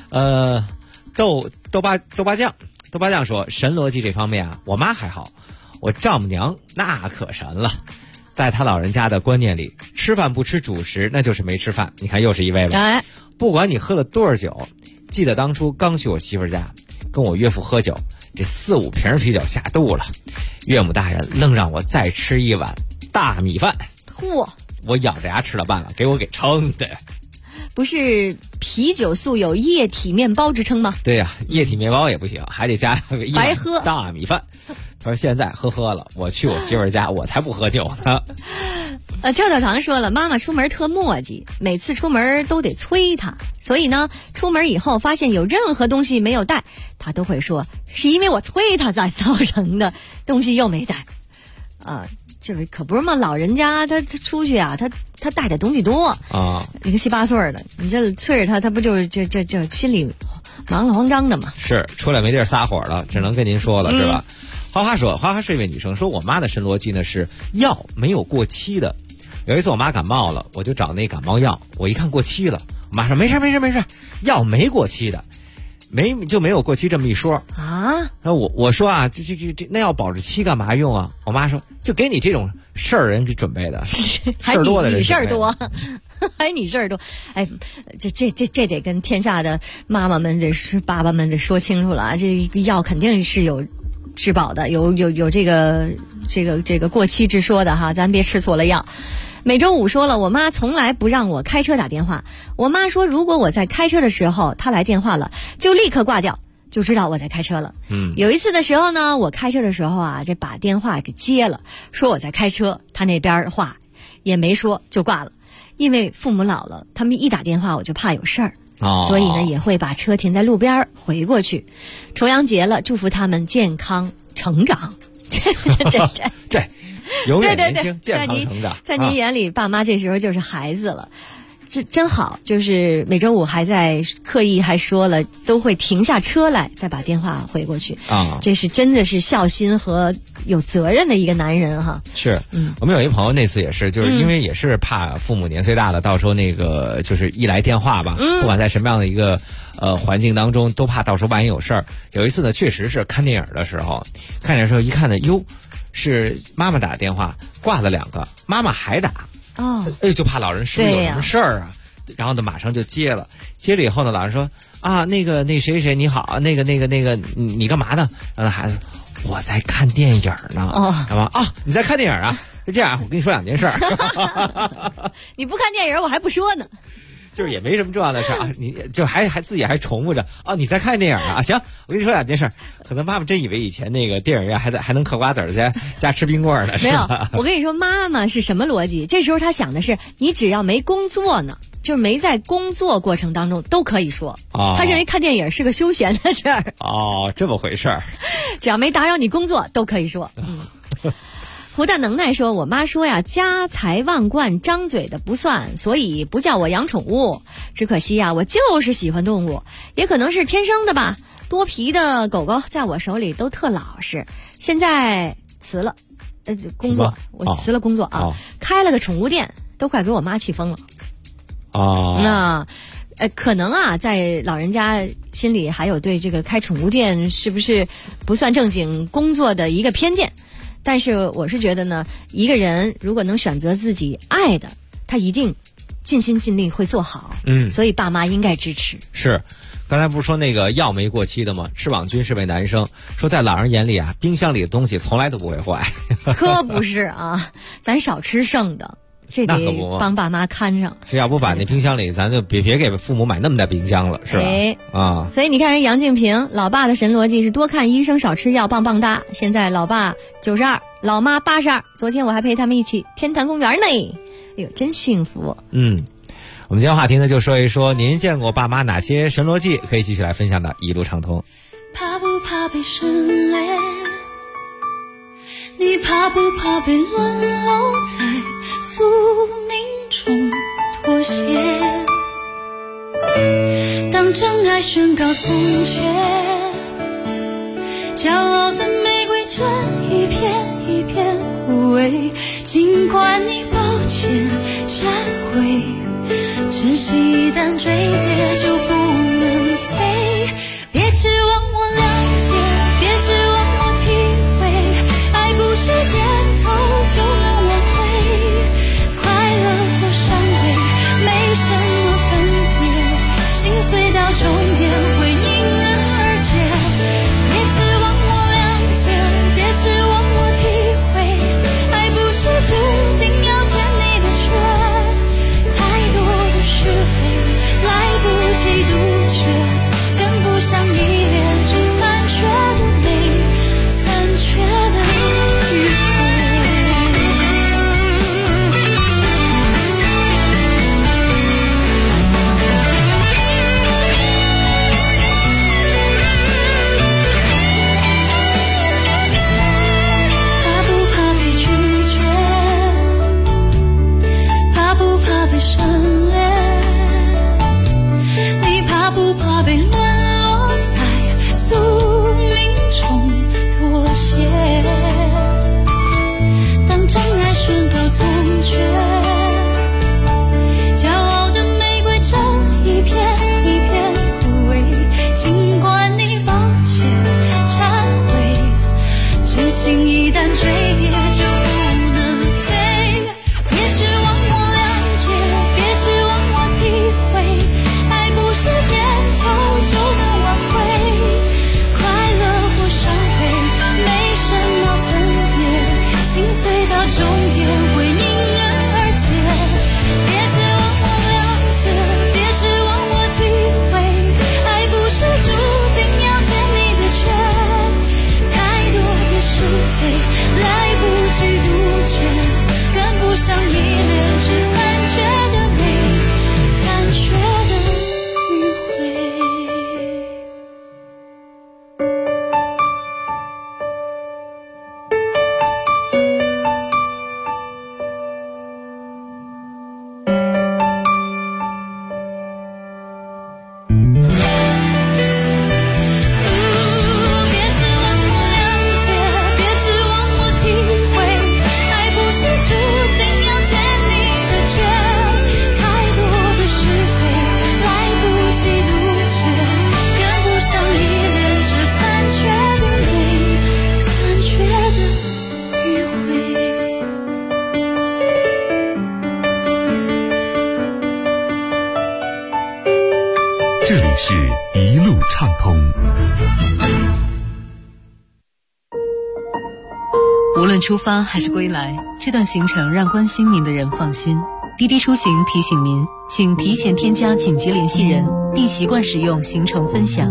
豆瓣酱说，神逻辑这方面啊，我妈还好，我丈母娘那可神了。在她老人家的观念里，吃饭不吃主食那就是没吃饭。你看又是一位吧？不管你喝了多少酒，记得当初刚去我媳妇家，跟我岳父喝酒，这4、5瓶啤酒下肚了，岳母大人愣让我再吃一碗大米饭。 嚯！ 我咬着牙吃了半碗，给我给撑的。 不是啤酒素有液体面包之称吗？ 对呀，液体面包也不行，还得加上一白喝大米饭。他说现在喝了，我去我媳妇家，我才不喝酒呢。 跳糖说了，妈妈出门特磨叽，每次出门都得催她，所以呢，出门以后发现有任何东西没有带，她都会说是因为我催她才造成的，东西又没带。这可不是嘛，老人家他出去啊，他带的东西多啊，你个7、8岁的，你这催着他不就是这心里忙了慌张的嘛？ 是出来没地儿撒火了，只能跟您说了，是吧？花花是一位女生，说我妈的神逻辑呢是药没有过期的。有一次我妈感冒了，我就找那感冒药，我一看过期了，我妈说没事，药没过期的。没有过期这么一说啊？ 我说啊，这那要保质期干嘛用啊？我妈说就给你这种事儿人准备的，事儿多的人你事儿多，还你事儿多。哎，这得跟天下的妈妈们爸爸们说清楚了啊！这个药肯定是有质保的，有这个过期之说的哈，咱别吃错了药。每周5说了，我妈从来不让我开车打电话。我妈说，如果我在开车的时候她来电话了，就立刻挂掉，就知道我在开车了。有一次的时候呢，我开车的时候啊，这把电话给接了，说我在开车，她那边话也没说就挂了。因为父母老了，他们一打电话我就怕有事儿，所以呢也会把车停在路边回过去。重阳节了，祝福他们健康成长。 这永远年轻，健康成长。 在您眼里，爸妈这时候就是孩子了，这真好。就是每周5还在刻意还说了，都会停下车来，再把电话回过去啊。这是真的是孝心和有责任的一个男人哈。 是，我们有一朋友那次也是，就是因为也是怕父母年岁大了，到时候那个就是一来电话吧，不管在什么样的一个环境当中，都怕到时候万一有事儿。有一次呢，确实是看电影的时候，一看呢，哟。是妈妈打电话挂了2个，妈妈还打就怕老人是不是有什么事儿啊？然后呢，马上就接了以后呢，老人说啊，那谁你好，那个你干嘛呢？然后孩子我在看电影呢，干嘛啊？你在看电影啊？是这样，我跟你说2件事儿。 你不看电影，我还不说呢。 就是也没什么重要的事啊，你就还自己还重复着啊，你在看电影啊？行，我跟你说两件事，可能妈妈真以为以前那个电影院还能嗑瓜子儿加吃冰棍呢，是吧？ 没有，我跟你说，妈妈是什么逻辑？这时候她想的是，你只要没工作呢，就是没在工作过程当中都可以说。她认为看电影是个休闲的事儿。 哦，这么回事儿。 只要没打扰你工作都可以说。胡大能耐说，我妈说呀，家财万贯张嘴的不算，所以不叫我养宠物。只可惜呀，我就是喜欢动物，也可能是天生的吧。多皮的狗狗在我手里都特老实。现在辞了工作，我辞了工作啊，开了个宠物店，都快给我妈气疯了。那可能啊，在老人家心里还有对这个开宠物店是不是不算正经工作的一个偏见。但是我是觉得呢，一个人如果能选择自己爱的，他一定尽心尽力会做好。所以爸妈应该支持。 是，刚才不是说那个药没过期的吗？翅膀君是位男生，说在老人眼里啊，冰箱里的东西从来都不会坏。 可不是啊，咱少吃剩的。这得帮爸妈看上。 是，要不把那冰箱里，咱就别给父母买那么大冰箱了，是吧？ 所以你看人杨静平，老爸的神逻辑是多看医生少吃药，棒棒哒。现在老爸92，老妈82，昨天我还陪他们一起天坛公园呢。哎呦，真幸福。 我们今天话题呢，就说一说您见过爸妈哪些神逻辑，可以继续来分享的一路畅通。 怕不怕被省略？你怕不怕被沦落在宿命中妥协？当真爱宣告空缺，骄傲的玫瑰正一片一片枯萎，尽管你抱歉忏悔，真心一旦坠跌就不能飞。别指望我了解，别指望我体会，爱不是点头就能挽回，快乐或伤悲没什么分别，心碎到终点会迎刃而解。别指望我了解，别指望我体会，爱不是注定要填你的缺，太多的是非来不及杜绝，跟不上依恋这残缺的美，残缺的迂回。怕不怕被拒绝？怕不怕被省略？你怕不怕被沦落在宿命中妥协？当真爱宣告从缺，骄傲的玫瑰正一片一片枯萎，尽管你抱歉忏悔，真心一旦坠跌就不能飞。别指望我了解，别指望我体会，爱不是点头就能挽回，快乐或伤悲没什么分别，心碎到终点会迎刃而解。别指望我了解，别指望我体会，爱不是注定要填你的缺，太多的是非来不及杜绝，跟不上依恋只残缺的美，残缺的迂回。别指望我了解，别指望我体会，爱不是注定要填你的缺，太多的是非来不及杜绝，跟不上依恋这残缺的美，残缺的迂回。 这里是一路畅通。 无论出发还是归来，这段行程让关心您的人放心。 滴滴出行提醒您，请提前添加紧急联系人，并习惯使用行程分享。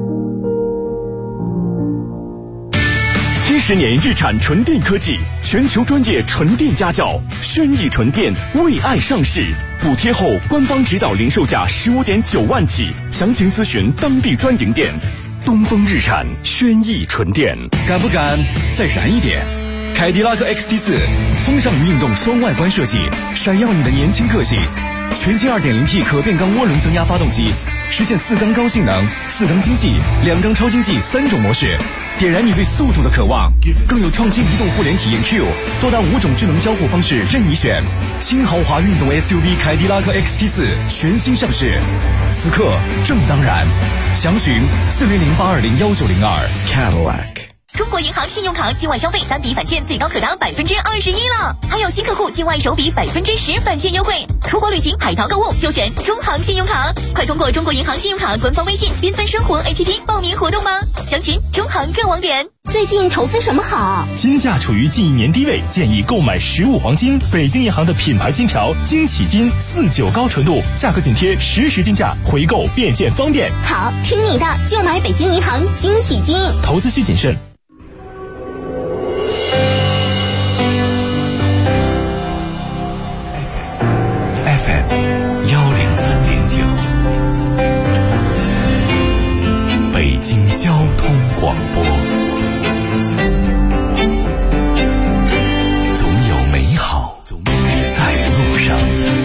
70年日产纯电科技，全球专业纯电家教，轩逸纯电为爱上市，补贴后官方指导零售价15.9万起，详情咨询当地专营店。东风日产轩逸纯电， 敢不敢再燃一点？凯迪拉克 XT4 风尚与运动双外观设计，闪耀你的年轻个性。全新 2.0T 可变缸涡轮增压发动机，实现4缸高性能、4缸经济、2缸超经济3种模式，点燃你对速度的渴望。更有创新移动互联体验 Q， 多达5种智能交互方式任你选。新豪华运动 SUV 凯迪拉克 XT4 全新上市，此刻正当然。详询4008201902 Cadillac。 中国银行信用卡境外消费单笔返现最高可达21%了，还有新客户境外首笔10%返现优惠。出国旅行、海淘购物就选中行信用卡，快通过中国银行信用卡官方微信缤纷生活 APP 报名活动吧。详询中行各网点。 最近投资什么好？ 金价处于近1年低位，建议购买实物黄金。北京银行的品牌金条金喜金49高纯度，价格紧贴实时金价，回购变现方便。 好，听你的，就买北京银行金喜金。 投资需谨慎。 北京交通广播，总有美好在路上。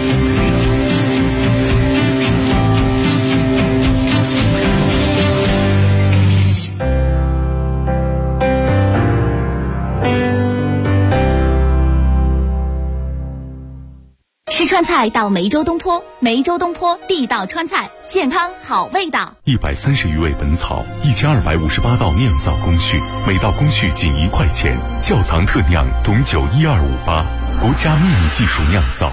吃川菜到梅州东坡，梅州东坡地道川菜，健康好味道。 130余味本草，1258道酿造工序，每道工序仅1块钱。窖藏特酿董酒1258，国家秘密技术酿造。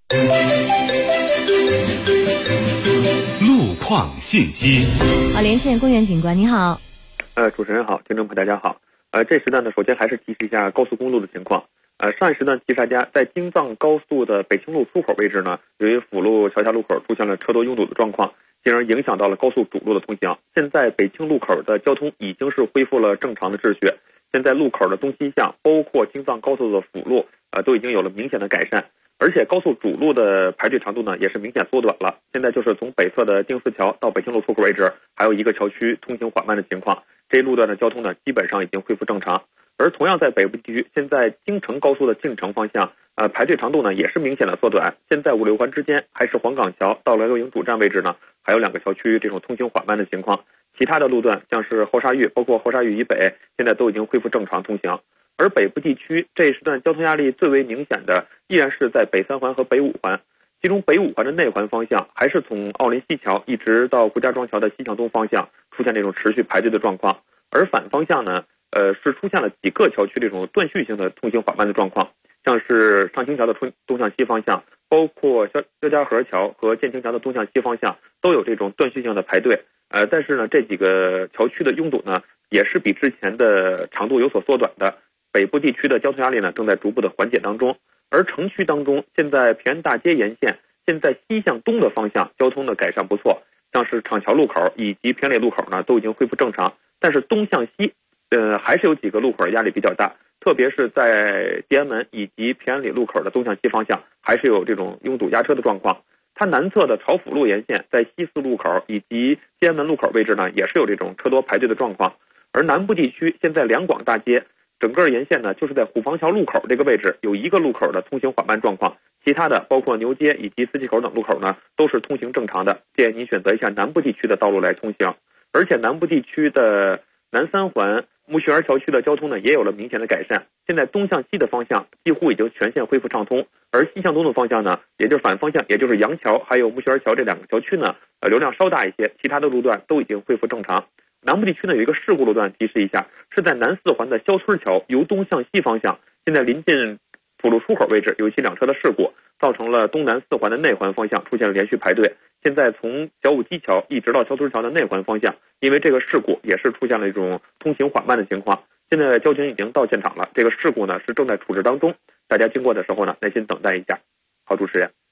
路况信息。 好，连线公园警官，你好。 主持人好，听众朋友大家好。这时段呢，首先还是提示一下高速公路的情况。上一时段提示大家，在京藏高速的北青路出口位置呢，由于辅路桥下路口出现了车多拥堵的状况，进而影响到了高速主路的通行。现在北青路口的交通已经是恢复了正常的秩序，现在路口的东西向，包括京藏高速的辅路，都已经有了明显的改善，而且高速主路的排队长度呢也是明显缩短了。现在就是从北侧的丁四桥到北青路出口位置，还有一个桥区通行缓慢的情况，这一路段的交通呢基本上已经恢复正常。而同样在北部地区，现在京承高速的进城方向，排队长度呢也是明显的缩短。现在五六环之间，还是黄岗桥到来六营主站位置呢，还有2个桥区这种通行缓慢的情况。其他的路段，像是后沙峪，包括后沙峪以北，现在都已经恢复正常通行。而北部地区这一时段交通压力最为明显的，依然是在北3环和北5环。其中北5环的内环方向，还是从奥林西桥一直到胡家庄桥的西向东方向，出现这种持续排队的状况。而反方向呢，是出现了几个桥区这种断续性的通行缓慢的状况，像是上清桥的东向西方向，包括肖家河桥和建清桥的东向西方向，都有这种断续性的排队。但是呢，这几个桥区的拥堵呢，也是比之前的长度有所缩短的。北部地区的交通压力呢，正在逐步的缓解当中。而城区当中，现在平安大街沿线，现在西向东的方向交通的改善不错，像是厂桥路口以及平安里路口呢，都已经恢复正常。但是东向西还是有几个路口压力比较大，特别是在地安门以及平安里路口的东向西方向，还是有这种拥堵压车的状况。它南侧的朝辅路沿线，在西四路口以及地安门路口位置呢，也是有这种车多排队的状况。而南部地区现在两广大街整个沿线呢，就是在虎坊桥路口这个位置有一个路口的通行缓慢状况，其他的包括牛街以及四季口等路口呢，都是通行正常的。建议您选择一下南部地区的道路来通行。而且南部地区的南3环木樨园桥区的交通呢，也有了明显的改善。现在东向西的方向几乎已经全线恢复畅通，而西向东的方向呢，也就是反方向，也就是杨桥还有木樨园桥这2个桥区呢，流量稍大一些，其他的路段都已经恢复正常。南部地区呢有一个事故路段提示一下，是在南4环的肖村桥由东向西方向，现在临近辅路出口位置有一起2车的事故，造成了东南4环的内环方向出现了连续排队。现在从小武基桥一直到肖村桥的内环方向，因为这个事故也是出现了一种通行缓慢的情况。现在交警已经到现场了，这个事故呢是正在处置当中，大家经过的时候呢耐心等待一下。好，主持人。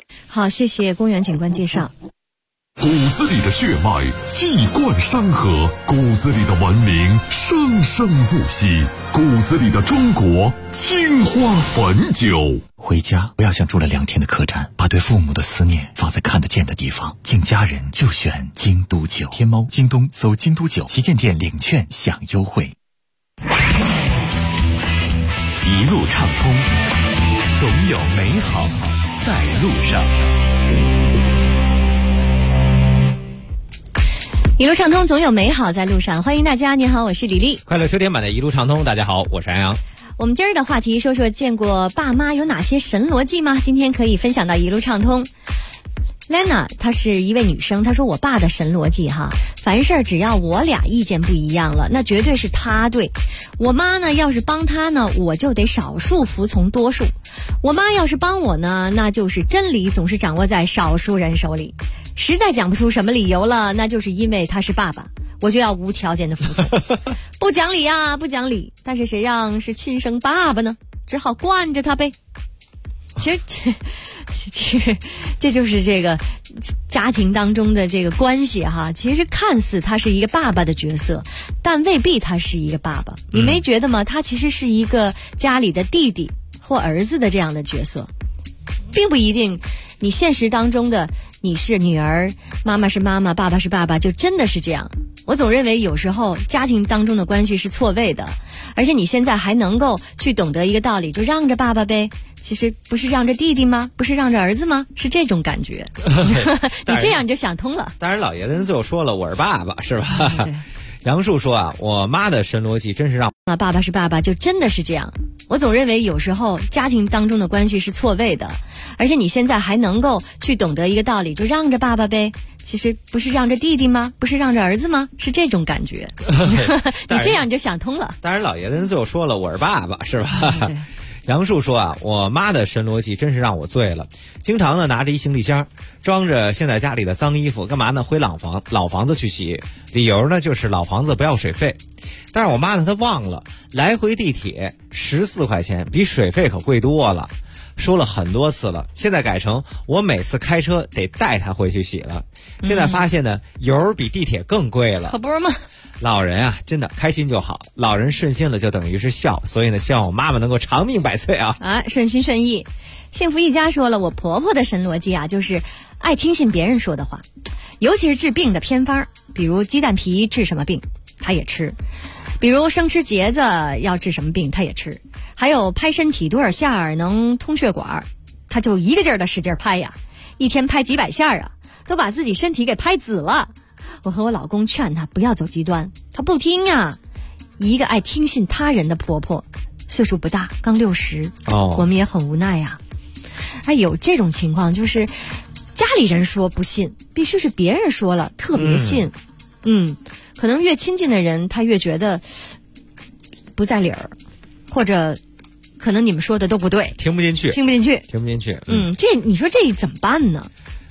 好，谢谢公园警官介绍。 骨子里的血脉气贯山河，骨子里的文明生生不息，骨子里的中国青花汾酒。 回家不要像住了2天的客栈，把对父母的思念放在看得见的地方。敬家人就选京都酒。天猫、京东搜京都酒，旗舰店领券享优惠。 一路畅通，总有美好在路上。 一路畅通，总有美好在路上。欢迎大家，你好，我是李丽。 快乐秋天版的一路畅通，大家好，我是安阳。 我们今儿的话题说说见过爸妈有哪些神逻辑吗？今天可以分享到一路畅通。Lena 她是一位女生，她说我爸的神逻辑凡事只要我俩意见不一样了，那绝对是他对。我妈呢要是帮他呢，我就得少数服从多数。我妈要是帮我呢，那就是真理总是掌握在少数人手里。实在讲不出什么理由了，那就是因为他是爸爸，我就要无条件的服从。不讲理啊，不讲理，但是谁让是亲生爸爸呢？只好惯着他呗。其实这就是这个家庭当中的这个关系其实看似他是一个爸爸的角色，但未必他是一个爸爸。你没觉得吗？他其实是一个家里的弟弟或儿子的这样的角色，并不一定你现实当中的你是女儿，妈妈是妈妈，爸爸是爸爸，就真的是这样。我总认为有时候家庭当中的关系是错位的，而且你现在还能够去懂得一个道理，就让着爸爸呗。其实不是让着弟弟吗？不是让着儿子吗？是这种感觉。你这样就想通了。 当然老爷子人最后说了，我是爸爸，是吧？杨树说我妈的神逻辑真是让爸爸是爸爸，就真的是这样。我总认为有时候家庭当中的关系是错位的，而且你现在还能够去懂得一个道理，就让着爸爸呗。其实不是让着弟弟吗？不是让着儿子吗？是这种感觉。你这样就想通了。 当然老爷子人最后说了，我是爸爸，是吧？杨树说我妈的神逻辑真是让我醉了，经常呢拿着一行李箱装着现在家里的脏衣服，干嘛呢？回老房子去洗，理由呢就是老房子不要水费。但是我妈呢她忘了，来回地铁14块钱，比水费可贵多了。说了很多次了，现在改成我每次开车得带她回去洗了。现在发现呢，油比地铁更贵了。 可不是吗？ 老人真的开心就好，老人顺心了就等于是孝，所以呢希望我妈妈能够长命百岁顺心顺意。幸福一家说了，我婆婆的神逻辑就是爱听信别人说的话，尤其是治病的偏方，比如鸡蛋皮治什么病她也吃，比如生吃茄子要治什么病她也吃，还有拍身体多少下能通血管，她就一个劲儿的使劲拍呀，一天拍几百下都把自己身体给拍紫了。我和我老公劝她不要走极端，她不听呀。一个爱听信他人的婆婆，岁数不大，刚60，我们也很无奈呀。有这种情况，就是家里人说不信，必须是别人说了特别信。可能越亲近的人，他越觉得不在理儿，或者可能你们说的都不对， 听不进去。 这你说这怎么办呢？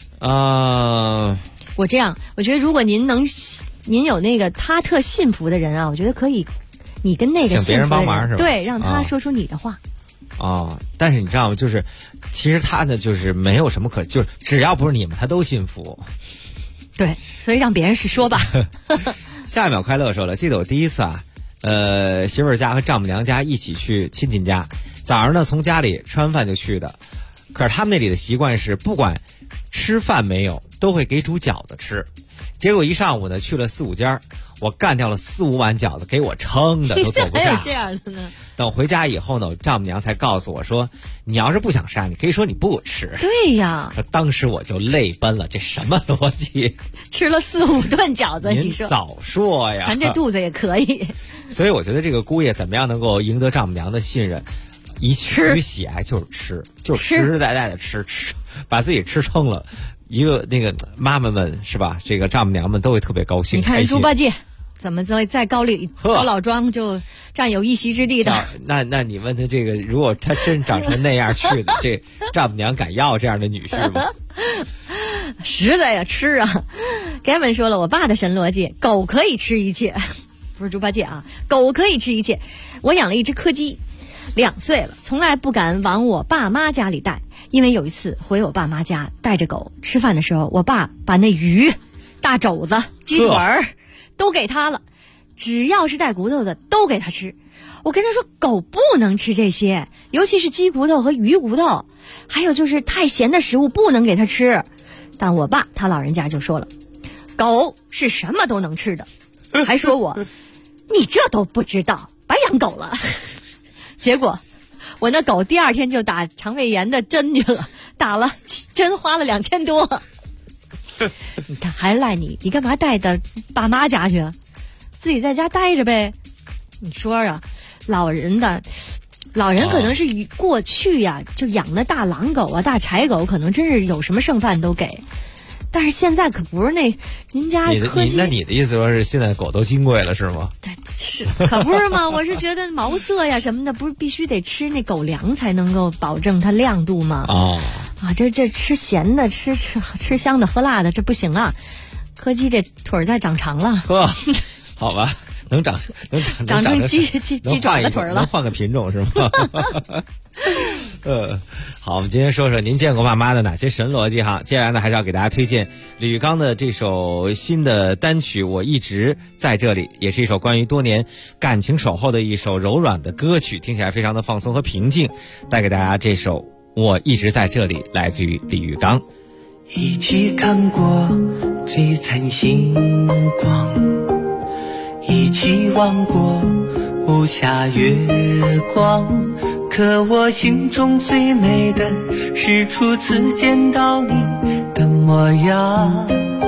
我觉得如果您有那个他特信服的人我觉得可以，你跟那个请别人帮忙是吧？ 对，让他说出你的话。 但是你知道吗？就是其实他呢，就是没有什么就是只要不是你们，他都信服。 对，所以让别人说吧。 下一秒快乐说了，记得我第一次媳妇儿家和丈母娘家一起去亲戚家，早上呢从家里吃完饭就去的，可是他们那里的习惯是不管吃饭没有都会给煮饺子吃。结果一上午呢去了4-5家，我干掉了4-5碗饺子，给我撑的都走不下。 还有这样的呢？ 等回家以后呢，我丈母娘才告诉我说，你要是不想杀，你可以说你不吃。 对呀， 当时我就泪奔了，这什么逻辑？ 吃了4-5顿饺子， 你说早说呀， 咱这肚子也可以。 所以我觉得这个姑爷怎么样能够赢得丈母娘的信任？一取喜爱就是吃，就实实在在的吃，把自己吃撑了。一个那个妈妈们是吧？这个丈母娘们都会特别高兴。 你看猪八戒怎么在高老庄就占有一席之地的？ 那你问他这个，如果他真长成那样去的，这丈母娘敢要这样的女婿吗？ 实在呀，吃啊。Gavin 说了，我爸的神逻辑，狗可以吃一切，不是猪八戒狗可以吃一切。我养了一只柯基， 2岁了，从来不敢往我爸妈家里带。因为有一次回我爸妈家带着狗吃饭的时候，我爸把那鱼、大肘子、鸡腿儿都给他了，只要是带骨头的都给他吃。我跟他说狗不能吃这些，尤其是鸡骨头和鱼骨头，还有就是太咸的食物不能给他吃。但我爸他老人家就说了，狗是什么都能吃的，还说我你这都不知道，白养狗了。结果我那狗第2天就打肠胃炎的针去了，打了针花了2000多。你看还赖你干嘛带到爸妈家去？自己在家待着呗。你说啊，老人可能是过去呀，就养的大狼狗啊、大柴狗，可能真是有什么剩饭都给。但是现在可不是那您家科技。 那你的意思说是现在狗都金贵了是吗？ 是，可不是吗？我是觉得毛色呀什么的，不是必须得吃那狗粮才能够保证它亮度吗？这吃咸的、吃香的、喝辣的，这不行啊！柯基这腿儿再长长了， 好吧，能长成鸡爪的腿了， 能换个品种是吗？好，我们今天说说您见过爸妈的哪些神逻辑哈。接下来呢，还是要给大家推荐李玉刚的这首新的单曲《我一直在这里》，也是一首关于多年感情守候的一首柔软的歌曲，听起来非常的放松和平静。带给大家这首《我一直在这里》，来自于李玉刚。 一起看过璀璨星光，一起望过无暇月光，可我心中最美的是初次见到你的模样。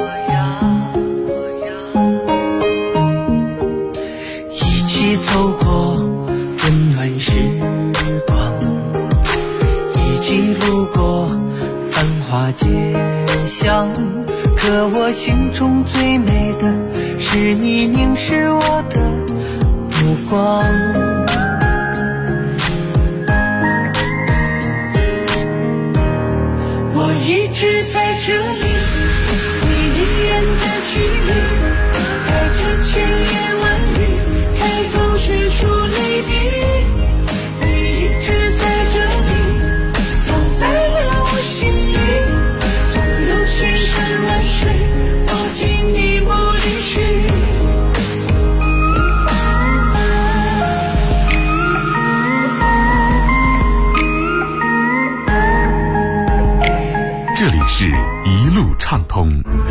一起走过温暖时光，一起路过繁华街巷，可我心中最美的是你凝视我的目光。我一直在这里，你一眼的距离，带着千言万语，开口却出泪滴。你一直在这里，藏在了我心里，总有千山万水都经你不离去。 这里是一路畅通。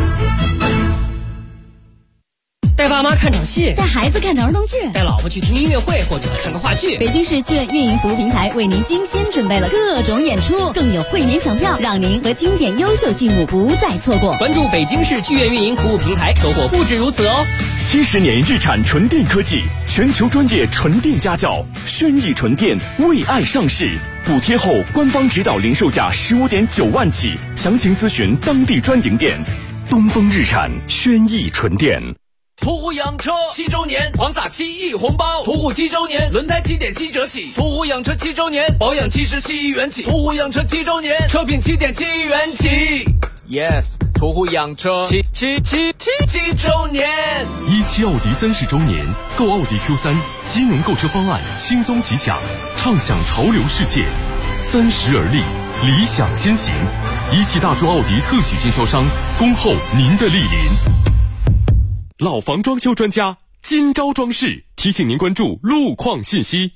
带爸妈看场戏， 带孩子看场儿童剧， 带老婆去听音乐会或者看个话剧。 北京市剧院运营服务平台为您精心准备了各种演出，更有会年抢票，让您和经典优秀剧目不再错过。 关注北京市剧院运营服务平台，收获不止如此哦。 70年日产纯电科技，全球专业纯电家教，轩逸纯电为爱上市。补贴后官方指导零售价15.9万起，详情咨询当地专营店。东风日产轩逸纯电。 途虎养车7周年，狂撒7亿红包！途虎7周年，轮胎7.7折起；途虎养车7周年，保养77亿元起；途虎养车7周年，车品7.7亿元起。Yes， 途虎养车7周年。 17奥迪30周年，购奥迪Q3，金融购车方案轻松吉祥，畅享潮流世界。30而立，理想先行。17大众奥迪特许经销商，恭候您的莅临。老房装修专家金招装饰提醒您关注路况信息。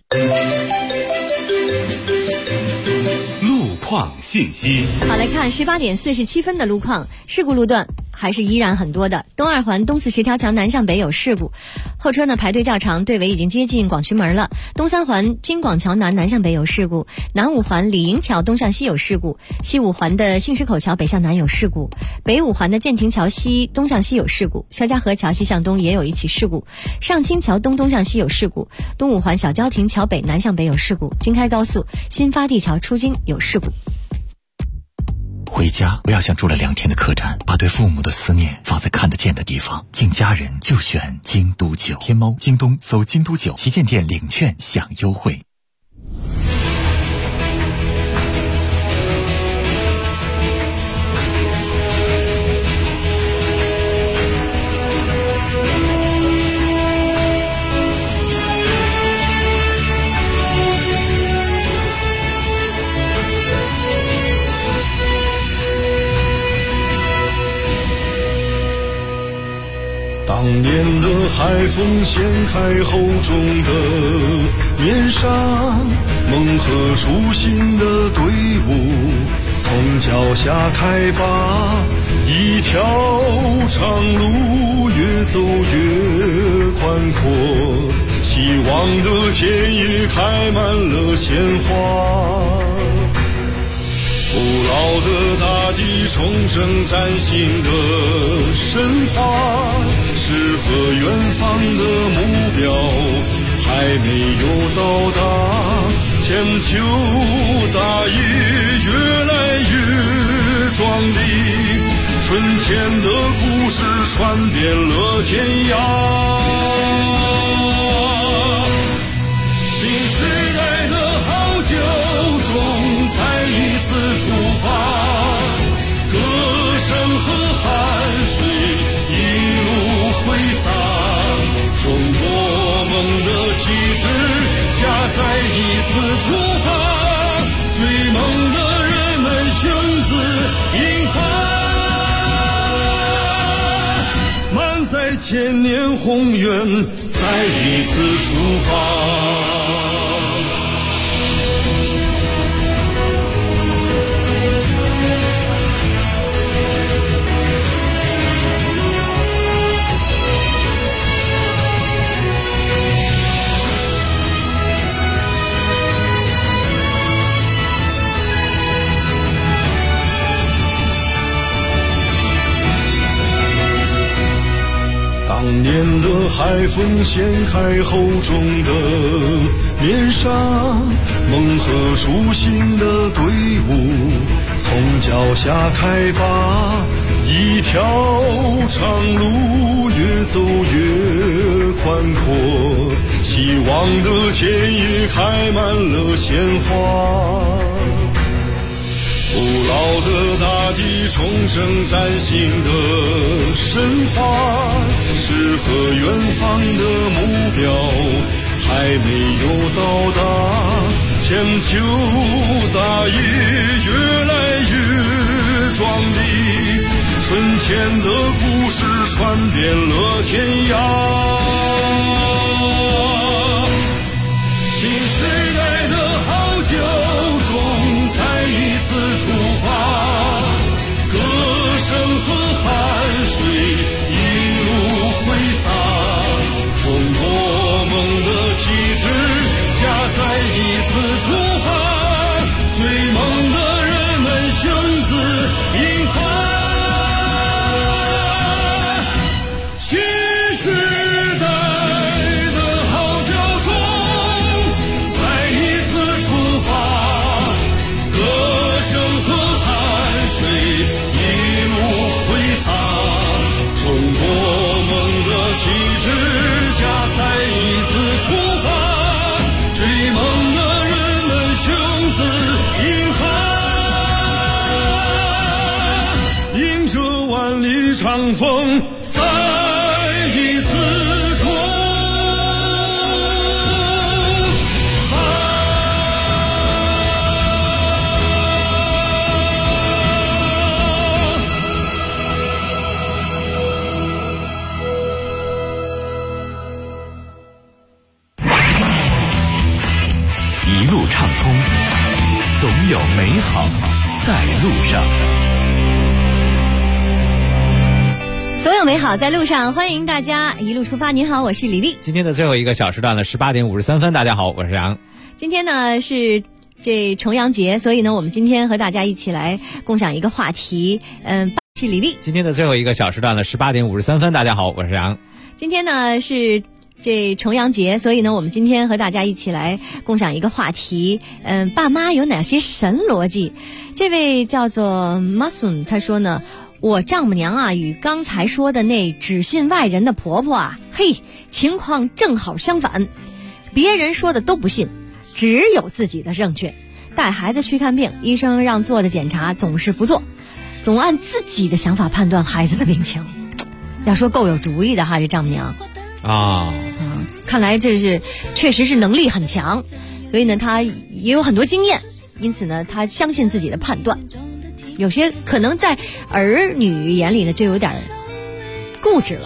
路况信息。 好，来看18点47分的路况，事故路段还是依然很多的。东二环东四十条桥南向北有事故，后车呢排队较长，队尾已经接近广渠门了。东三环金广桥南向北有事故，南五环李营桥东向西有事故，西五环的信石口桥北向南有事故，北五环的建亭桥西东向西有事故，肖家河桥西向东也有一起事故，上清桥东向西有事故，东五环小郊亭桥北南向北有事故，京开高速新发地桥出京有事故。 回家不要像住了2天的客栈，把对父母的思念放在看得见的地方。敬家人就选京都酒。天猫、京东搜京都酒旗舰店领券享优惠。 当年的海风掀开厚重的面纱，梦和初心的队伍从脚下开拔，一条长路越走越宽阔，希望的田野开满了鲜花。古老的大地重生崭新的神话，诗和远方的目标还没有到达，千秋大业越来越壮丽，春天的故事传遍了天涯。新时代的好酒中再一次出发，歌声和汗水一路挥洒，中国梦的旗帜下再一次出发，追梦的人们雄姿英发，满载千年宏愿再一次出发。当年的海风掀开厚重的面纱，梦和初心的队伍从脚下开拔，一条长路越走越宽阔，希望的田野开满了鲜花。古老的大地重生崭新的神话，诗和远方的目标还没有到达，千秋大业越来越壮丽，春天的故事传遍了天涯。新时代的好酒中再一次出发，歌声和汗水一路挥洒，中国梦的旗帜下再一次出发，追梦的人们雄姿英发。新时代的号角中再一次出发，歌声和汗水一路挥洒，中国梦的旗帜下再一次出发，追梦的人们雄姿英发，迎着万里长风再一次出一路畅通，总有美好在路上。 总有美好在路上，欢迎大家一路出发。您好，我是李丽。 今天的最后一个小时段了，18点53分。大家好，我是杨。 今天呢是这重阳节，所以呢，我们今天和大家一起来共享一个话题。是李丽。 今天的最后一个小时段了，18点53分。大家好，我是杨。 今天呢是这重阳节，所以呢，我们今天和大家一起来共享一个话题。爸妈有哪些神逻辑？这位叫做 Masun， 他说呢，我丈母娘啊，与刚才说的那只信外人的婆婆啊，嘿，情况正好相反，别人说的都不信，只有自己的正确。带孩子去看病，医生让做的检查总是不做，总按自己的想法判断孩子的病情。要说够有主意的哈，这丈母娘啊， 看来这是确实是能力很强，所以呢，她也有很多经验，因此呢，她相信自己的判断。有些可能在儿女眼里呢，就有点固执了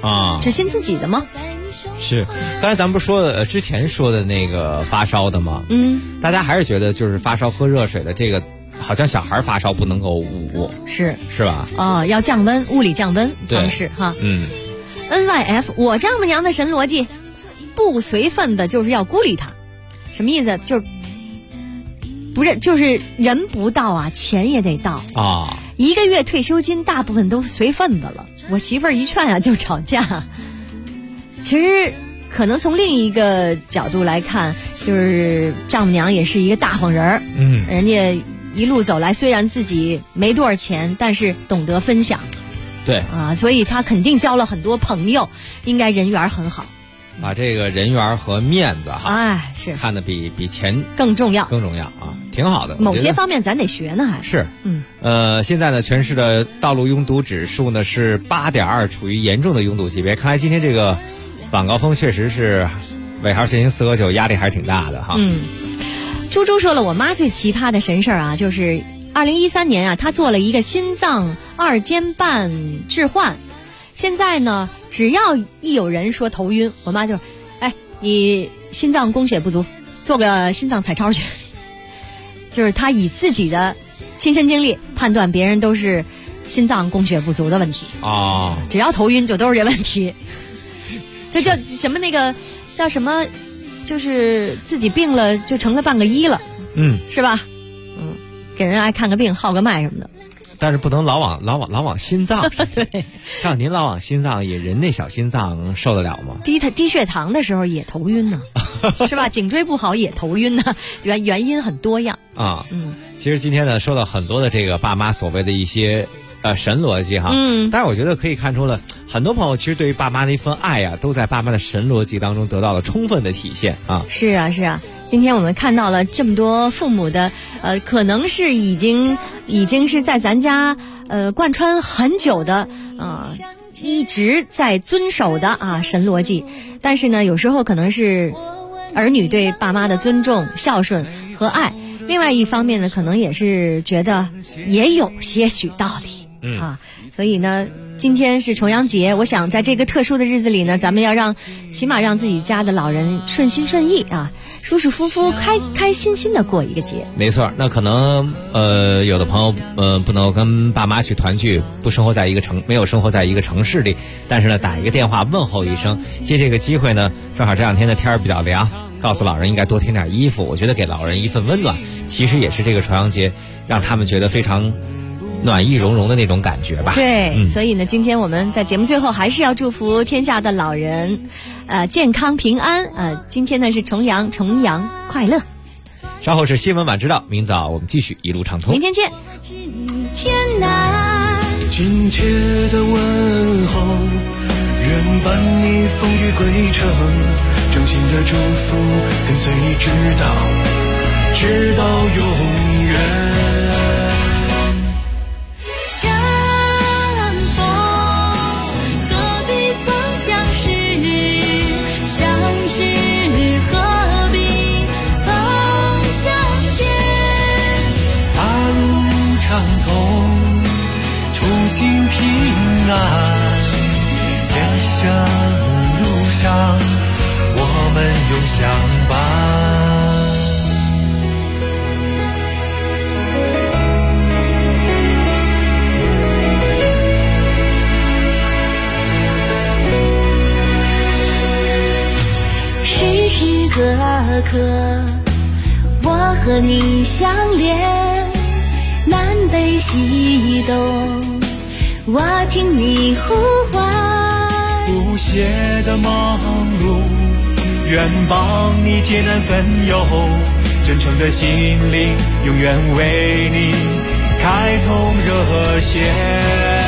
啊， 只信自己的吗？ 是，刚才咱们不是说的之前说的那个发烧的吗？大家还是觉得就是发烧喝热水的这个，好像小孩发烧不能够捂，是吧？ 要降温，物理降温方式哈。NYF， 我丈母娘的神逻辑，不随份的就是要孤立他，什么意思？就是不是就是人不到啊，钱也得到啊。1个月退休金大部分都随份子了，我媳妇儿一劝啊就吵架。其实可能从另一个角度来看，就是丈母娘也是一个大方人儿，人家一路走来，虽然自己没多少钱，但是懂得分享， 对啊，所以他肯定交了很多朋友，应该人缘很好， 把这个人缘和面子哈， 是看得比钱更重要啊，挺好的。 某些方面咱得学呢，还是现在呢，全市的道路拥堵指数呢是8.2，处于严重的拥堵级别。看来今天这个晚高峰确实是尾号限行4和9，压力还是挺大的哈。 猪猪说了，我妈最奇葩的神事啊，就是2013年啊，她做了一个心脏2间半置换，现在呢，只要一有人说头晕，我妈就，你心脏供血不足，做个心脏彩超去。就是她以自己的亲身经历判断别人都是心脏供血不足的问题啊， 只要头晕就都是这问题。这叫什么？那个叫什么？就是自己病了就成了半个医了，是吧？给人爱看个病，号个脉什么的。 但是不能老往心脏上。对，像您老往心脏，人那小心脏受得了吗？ 低血糖的时候也头晕呢，是吧？颈椎不好也头晕呢，原因很多样啊。其实今天呢，说到很多的这个爸妈所谓的一些神逻辑哈，但是我觉得可以看出了很多朋友其实对于爸妈的一份爱啊，都在爸妈的神逻辑当中得到了充分的体现啊。 是啊。今天我们看到了这么多父母的可能是已经是在咱家贯穿很久的一直在遵守的神逻辑，但是呢有时候可能是儿女对爸妈的尊重、孝顺和爱，另外一方面呢可能也是觉得也有些许道理所以呢今天是重阳节，我想在这个特殊的日子里呢，咱们要起码让自己家的老人顺心顺意舒舒服服开心心的过一个节。 没错，那可能有的朋友不能跟爸妈去团聚，没有生活在一个城市里，但是呢打一个电话问候一声，借这个机会呢，正好这两天的天儿比较凉，告诉老人应该多添点衣服，我觉得给老人一份温暖，其实也是这个重阳节让他们觉得非常暖意融融的那种感觉吧。 对，所以呢今天我们在节目最后还是要祝福天下的老人健康平安今天呢是重阳快乐。 稍后是新闻晚知道，明早我们继续一路畅通， 明天见。 亲切的问候，愿伴你风雨归程，衷心的祝福跟随你直到永远。 相逢何必曾相识，相知何必曾相见。 大路畅通，初心平安，人生路上我们永相伴。 时时刻刻我和你相连，南北西东我听你呼唤。 不懈的忙碌，愿帮你解难分忧，真诚的心灵永远为你开通热线。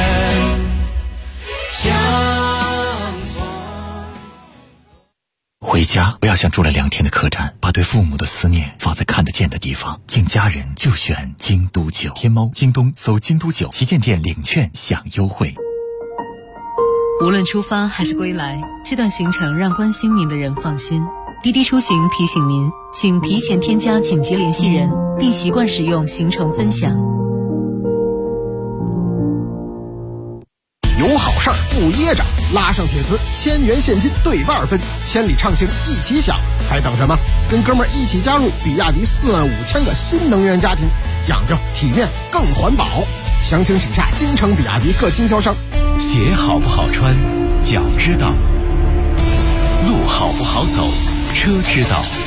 回家不要像住了2天的客栈，把对父母的思念放在看得见的地方。敬家人就选京都酒。天猫、京东搜京都酒旗舰店领券享优惠。 无论出发还是归来，这段行程让关心您的人放心。滴滴出行提醒您，请提前添加紧急联系人，并习惯使用行程分享。 有好事儿不噎着，拉上铁磁，1000元现金对半分，千里畅行一起享，还等什么？跟哥们儿一起加入比亚迪45000个新能源家庭，讲究体面更环保。详情请洽京城比亚迪各经销商。 鞋好不好穿，脚知道；路好不好走，车知道。